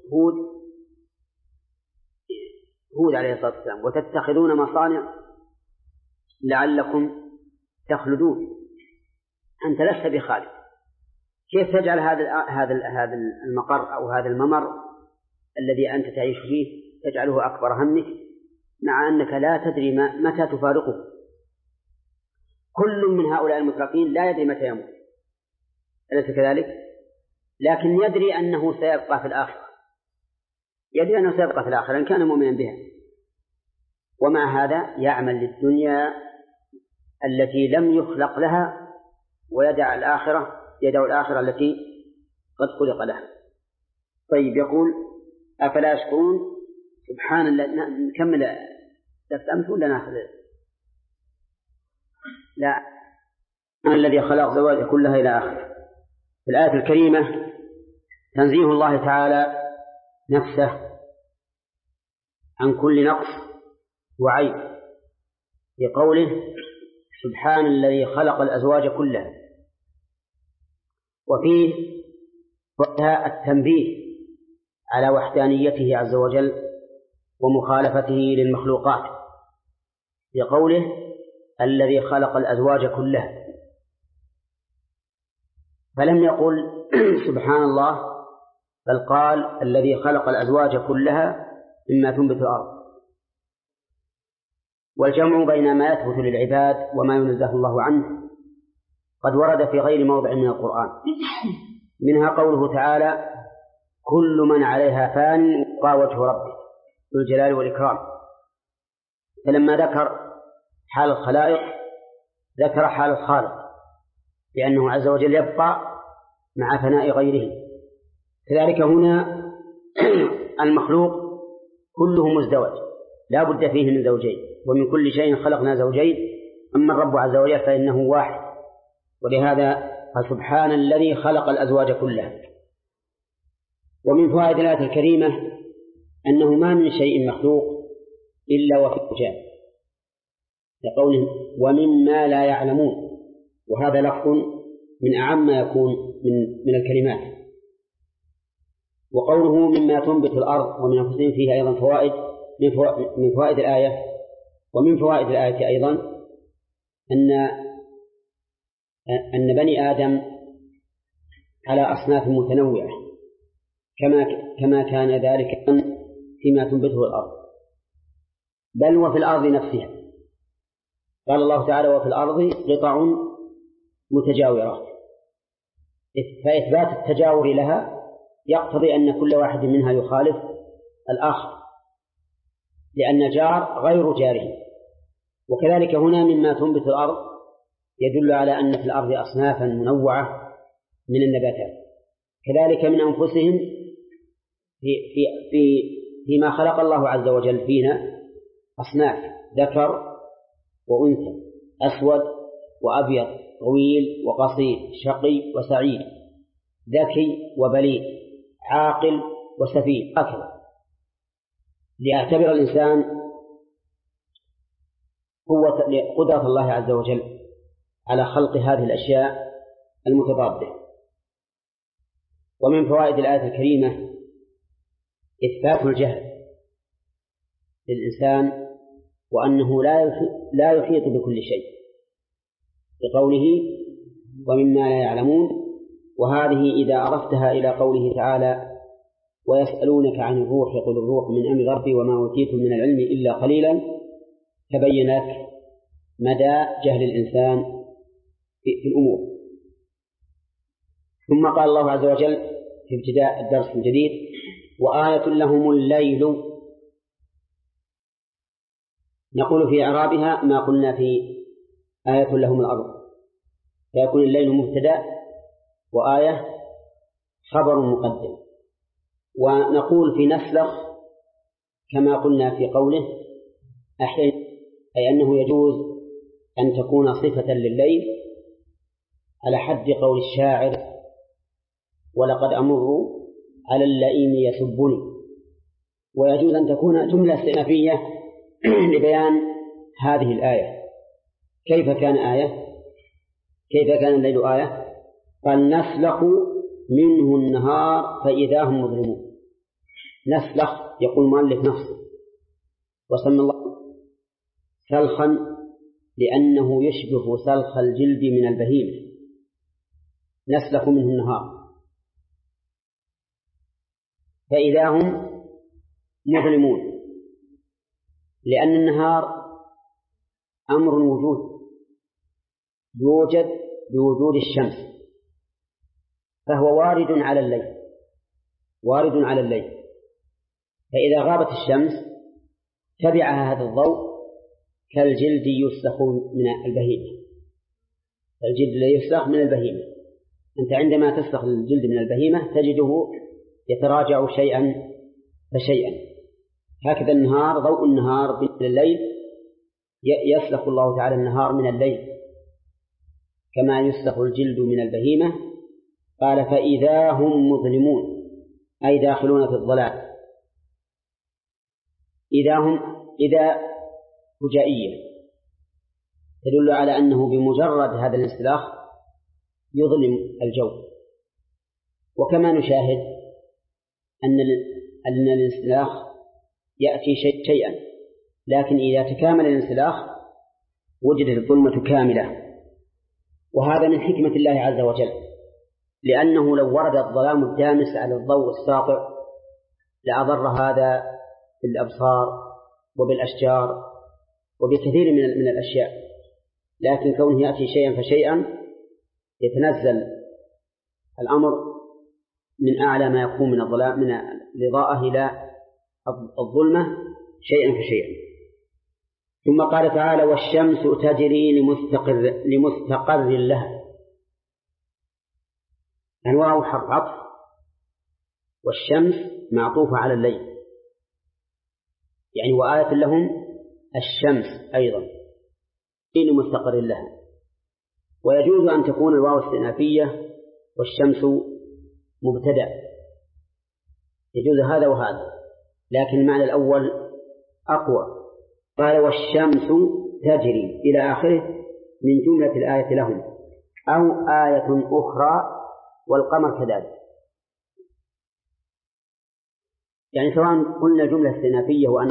هود عليه الصلاة والسلام: وتتخذون مصانع لعلكم تخلدون. أنت لست بخالد. كيف تجعل هذا المقر أو هذا الممر الذي أنت تعيش فيه تجعله أكبر همك، مع أنك لا تدري متى تفارقه؟ كل من هؤلاء المترفين لا يدري متى يموت، أليس كذلك؟ لكن يدري أنه سيبقى في الآخرة، يدري أنه سيبقى في الآخرة إن كان مؤمنا بها، ومع هذا يعمل للدنيا التي لم يخلق لها، ويدع الآخرة التي قد خلق لها. طيب، يقول: أفلا يشكرون؟ سبحان الله. نكمل درس أمس ولا نأخذ؟ لا، الذي خلق الزواج كلها إلى آخر. في الآية الكريمة تنزيه الله تعالى نفسه عن كل نقص وعيب بقوله: سبحان الذي خلق الأزواج كلها. وفيه التنبيه على وحدانيته عز وجل ومخالفته للمخلوقات بقوله: الذي خلق الأزواج كلها. فلم يقل سبحان الله، بل قال: الذي خلق الأزواج كلها مما تنبت الأرض. والجمع بين ما يثبت للعباد وما ينزه الله عنه قد ورد في غير موضع من القرآن، منها قوله تعالى: كل من عليها فان ويبقى وجه ربه ذو الجلال والإكرام. فلما ذكر حال الخلائق ذكر حال الخالق، لأنه عز وجل يبقى مع فناء غيره. كذلك هنا المخلوق كله مزدوج، لا بد فيه من زوجين، ومن كل شيء خلقنا زوجين، أما الرب عز وجل فإنه واحد. ولهذا فسبحان الذي خلق الأزواج كلها. ومن فوائد الآية الكريمة أنه ما من شيء مخلوق إلا وفي رجال، لقوله: ومما لا يعلمون، وهذا لفظ من أعم ما يكون من الكلمات. وقوله مما تنبت الأرض ومن أنفسهم فيه أيضا فوائد من فوائد الآية. ومن فوائد الآية أيضا أن بني آدم على أصناف متنوعة كما كان ذلك فيما تنبته الأرض، بل وفي الأرض نفسها. قال الله تعالى: وفي الأرض قطع متجاورات. فإثبات التجاور لها يقتضي أن كل واحد منها يخالف الآخر، لأن الجار غير جاره. وكذلك هنا مما تنبت الأرض يدل على أن في الأرض أصنافا منوعة من النباتات. كذلك من أنفسهم فيما خلق الله عز وجل فينا أصناف: ذكر وأنثى، أسود وأبيض، طويل وقصير، شقي وسعيد، ذكي وبليد، عاقل وسفيه، هكذا، ليعتبر الإنسان قدرة الله عز وجل على خلق هذه الأشياء المتضادة. ومن فوائد الآية الكريمة إثبات الجهل للإنسان، وأنه لا يحيط بكل شيء، بقوله: ومما لا يعلمون وهذه إذا أضفتها إلى قوله تعالى ويسألونك عن الروح قل الروح من أمر ربي وما أوتيتم من العلم إلا قليلا، تبين لك مدى جهل الإنسان في الأمور. ثم قال الله عز وجل في ابتداء الدرس الجديد وآية لهم الليل، نقول في إعرابها ما قلنا في آية لهم الأرض، فيكون الليل مبتدأ وآية خبر مقدم. ونقول في نسلخ كما قلنا في قوله أحيانا، أي أنه يجوز أن تكون صفة لليل على حد قول الشاعر ولقد أمر على اللئيم يسبني، ويجوز أن تكون جملة استئنافية لبيان هذه الآية. كيف كان الليل آية؟ قال نسلخ منه النهار فإذا هم مظلمون. نسلخ يقول مؤلف نفسه وسمى الله سلخا لأنه يشبه سلخ الجلد من البهيمة. نسلخ منه النهار فإذا هم مظلمون، لأن النهار أمر يوجد بوجود الشمس، فهو وارد على الليل، فإذا غابت الشمس تبعها هذا الضوء كالجلد يسلخ من البهيمة. الجلد لا يسلخ من البهيمة، أنت عندما تسلخ الجلد من البهيمة تجده يتراجع شيئا فشيئا. هكذا النهار، ضوء النهار من الليل يسلخ الله تعالى النهار من الليل كما يسلخ الجلد من البهيمة. قال فإذا هم مظلمون أي داخلون في الضلال. إذا فجائية تدل على أنه بمجرد هذا الانسلاخ يظلم الجو. وكما نشاهد أن الانسلاخ يأتي شيئا، لكن إذا تكامل الانسلاخ وجدت الظلمة كاملة. وهذا من حكمة الله عز وجل، لأنه لو ورد الظلام الدامس على الضوء الساطع لأضر هذا بالأبصار وبالأشجار وبكثير من الأشياء، لكن كونه يأتي شيئا فشيئا يتنزل الأمر من أعلى ما يكون من الظلام من الإضاءة إلى الظلمة شيئا فشيئا. ثم قال تعالى والشمس تجري لمستقر لها. الواو حرف عطف، والشمس معطوفة على الليل، يعني وآية لهم الشمس أيضا لمستقر لها. ويجوز أن تكون الواو استئنافية والشمس مبتدأ، يجوز هذا وهذا، لكن المعنى الأول أقوى. قال والشمس تجري إلى آخره من جملة الآية لهم، أو آية أخرى والقمر كذلك. يعني سواء قلنا جملة استئنافية وأن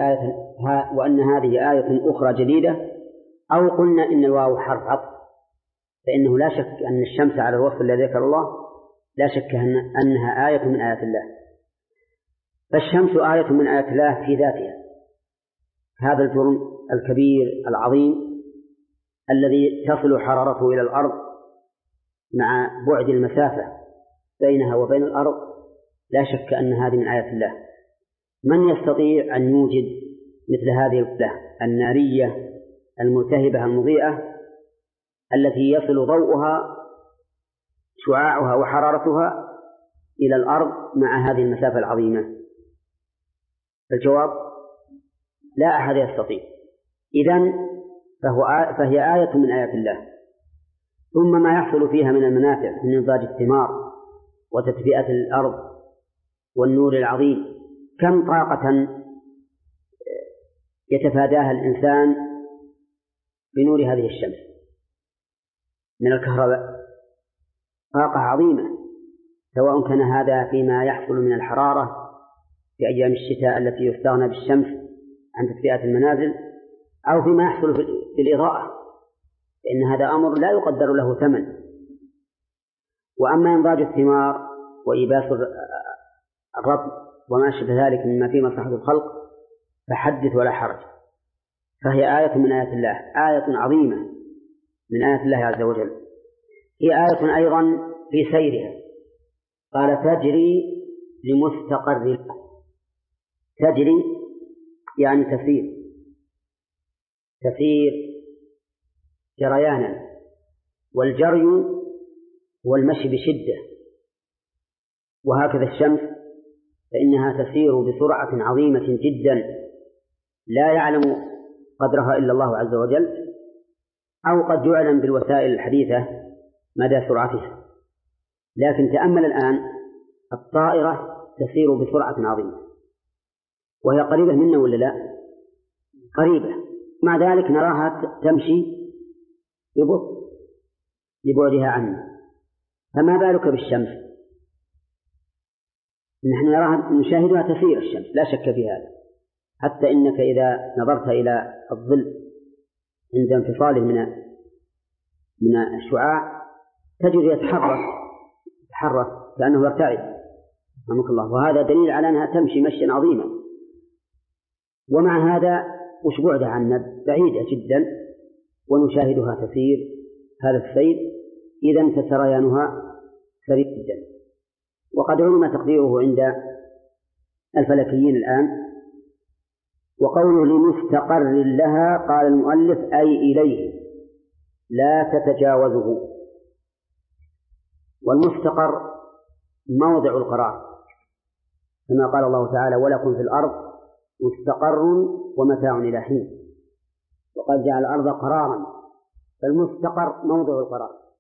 هذه آية أخرى جديدة، أو قلنا إن الواو حرف عطف، فإنه لا شك أن الشمس على الوصف الذي ذكر الله لا شك أنها آية من آيات الله. فالشمس آية من آيات الله في ذاتها. هذا الجرم الكبير العظيم الذي تصل حرارته إلى الأرض مع بعد المسافة بينها وبين الأرض، لا شك أن هذه من آيات الله. من يستطيع أن يوجد مثل هذه الكتلة النارية الملتهبة المضيئة التي يصل ضوءها شعاعها وحرارتها إلى الأرض مع هذه المسافة العظيمة؟ الجواب لا أحد يستطيع. إذن فهي آية من آيات الله. ثم ما يحصل فيها من المنافع من إنضاج الثمار وتدفئة الأرض والنور العظيم، كم طاقة يتفاداها الإنسان بنور هذه الشمس من الكهرباء، طاقة عظيمة، سواء كان هذا فيما يحصل من الحرارة في أيام الشتاء التي يستغنى بالشمس عن تدفئة المنازل، أو فيما يحصل في الإضاءة، لأن هذا أمر لا يقدر له ثمن. وأما إنضاج الثمار وإيباس الرطب وما أشبه ذلك مما فيه مصلحة الخلق فحدث ولا حرج، فهي آية من آيات الله، آية عظيمة من آيات الله عز وجل. هي آية أيضا في سيرها، قال تجري لمستقر لها. تجري يعني تسير جريانا، والجري هو المشي بشدة. وهكذا الشمس فإنها تسير بسرعة عظيمة جدا لا يعلم قدرها إلا الله عز وجل، أو قد يعلم بالوسائل الحديثة مدى سرعتها. لكن تأمل الآن الطائرة تسير بسرعة عظيمة وهي قريبة منا ولا لا؟ قريبة، مع ذلك نراها تمشي ببطء لبعدها عنا، فما بالك بالشمس؟ نحن نشاهدها تسير الشمس لا شك في هذا، حتى إنك إذا نظرت إلى الظل عند انفصاله من الشعاع تجد يتحرك كأنه يرتعد، رحمك الله، وهذا دليل على أنها تمشي مشيا عظيما. ومع هذا وش بعدها عنا؟ بعيدة جدا، ونشاهدها تسير هذا السير، إذن فسريانها سريع جدا. وقد علم تقديره عند الفلكيين الآن. وقوله لمستقر لها قال المؤلف أي إليه لا تتجاوزه. والمستقر موضع القرار، كما قال الله تعالى ولكم في الأرض مستقر ومتاع إلى حين، وقد جعل الأرض قرارا، فالمستقر موضع القرار.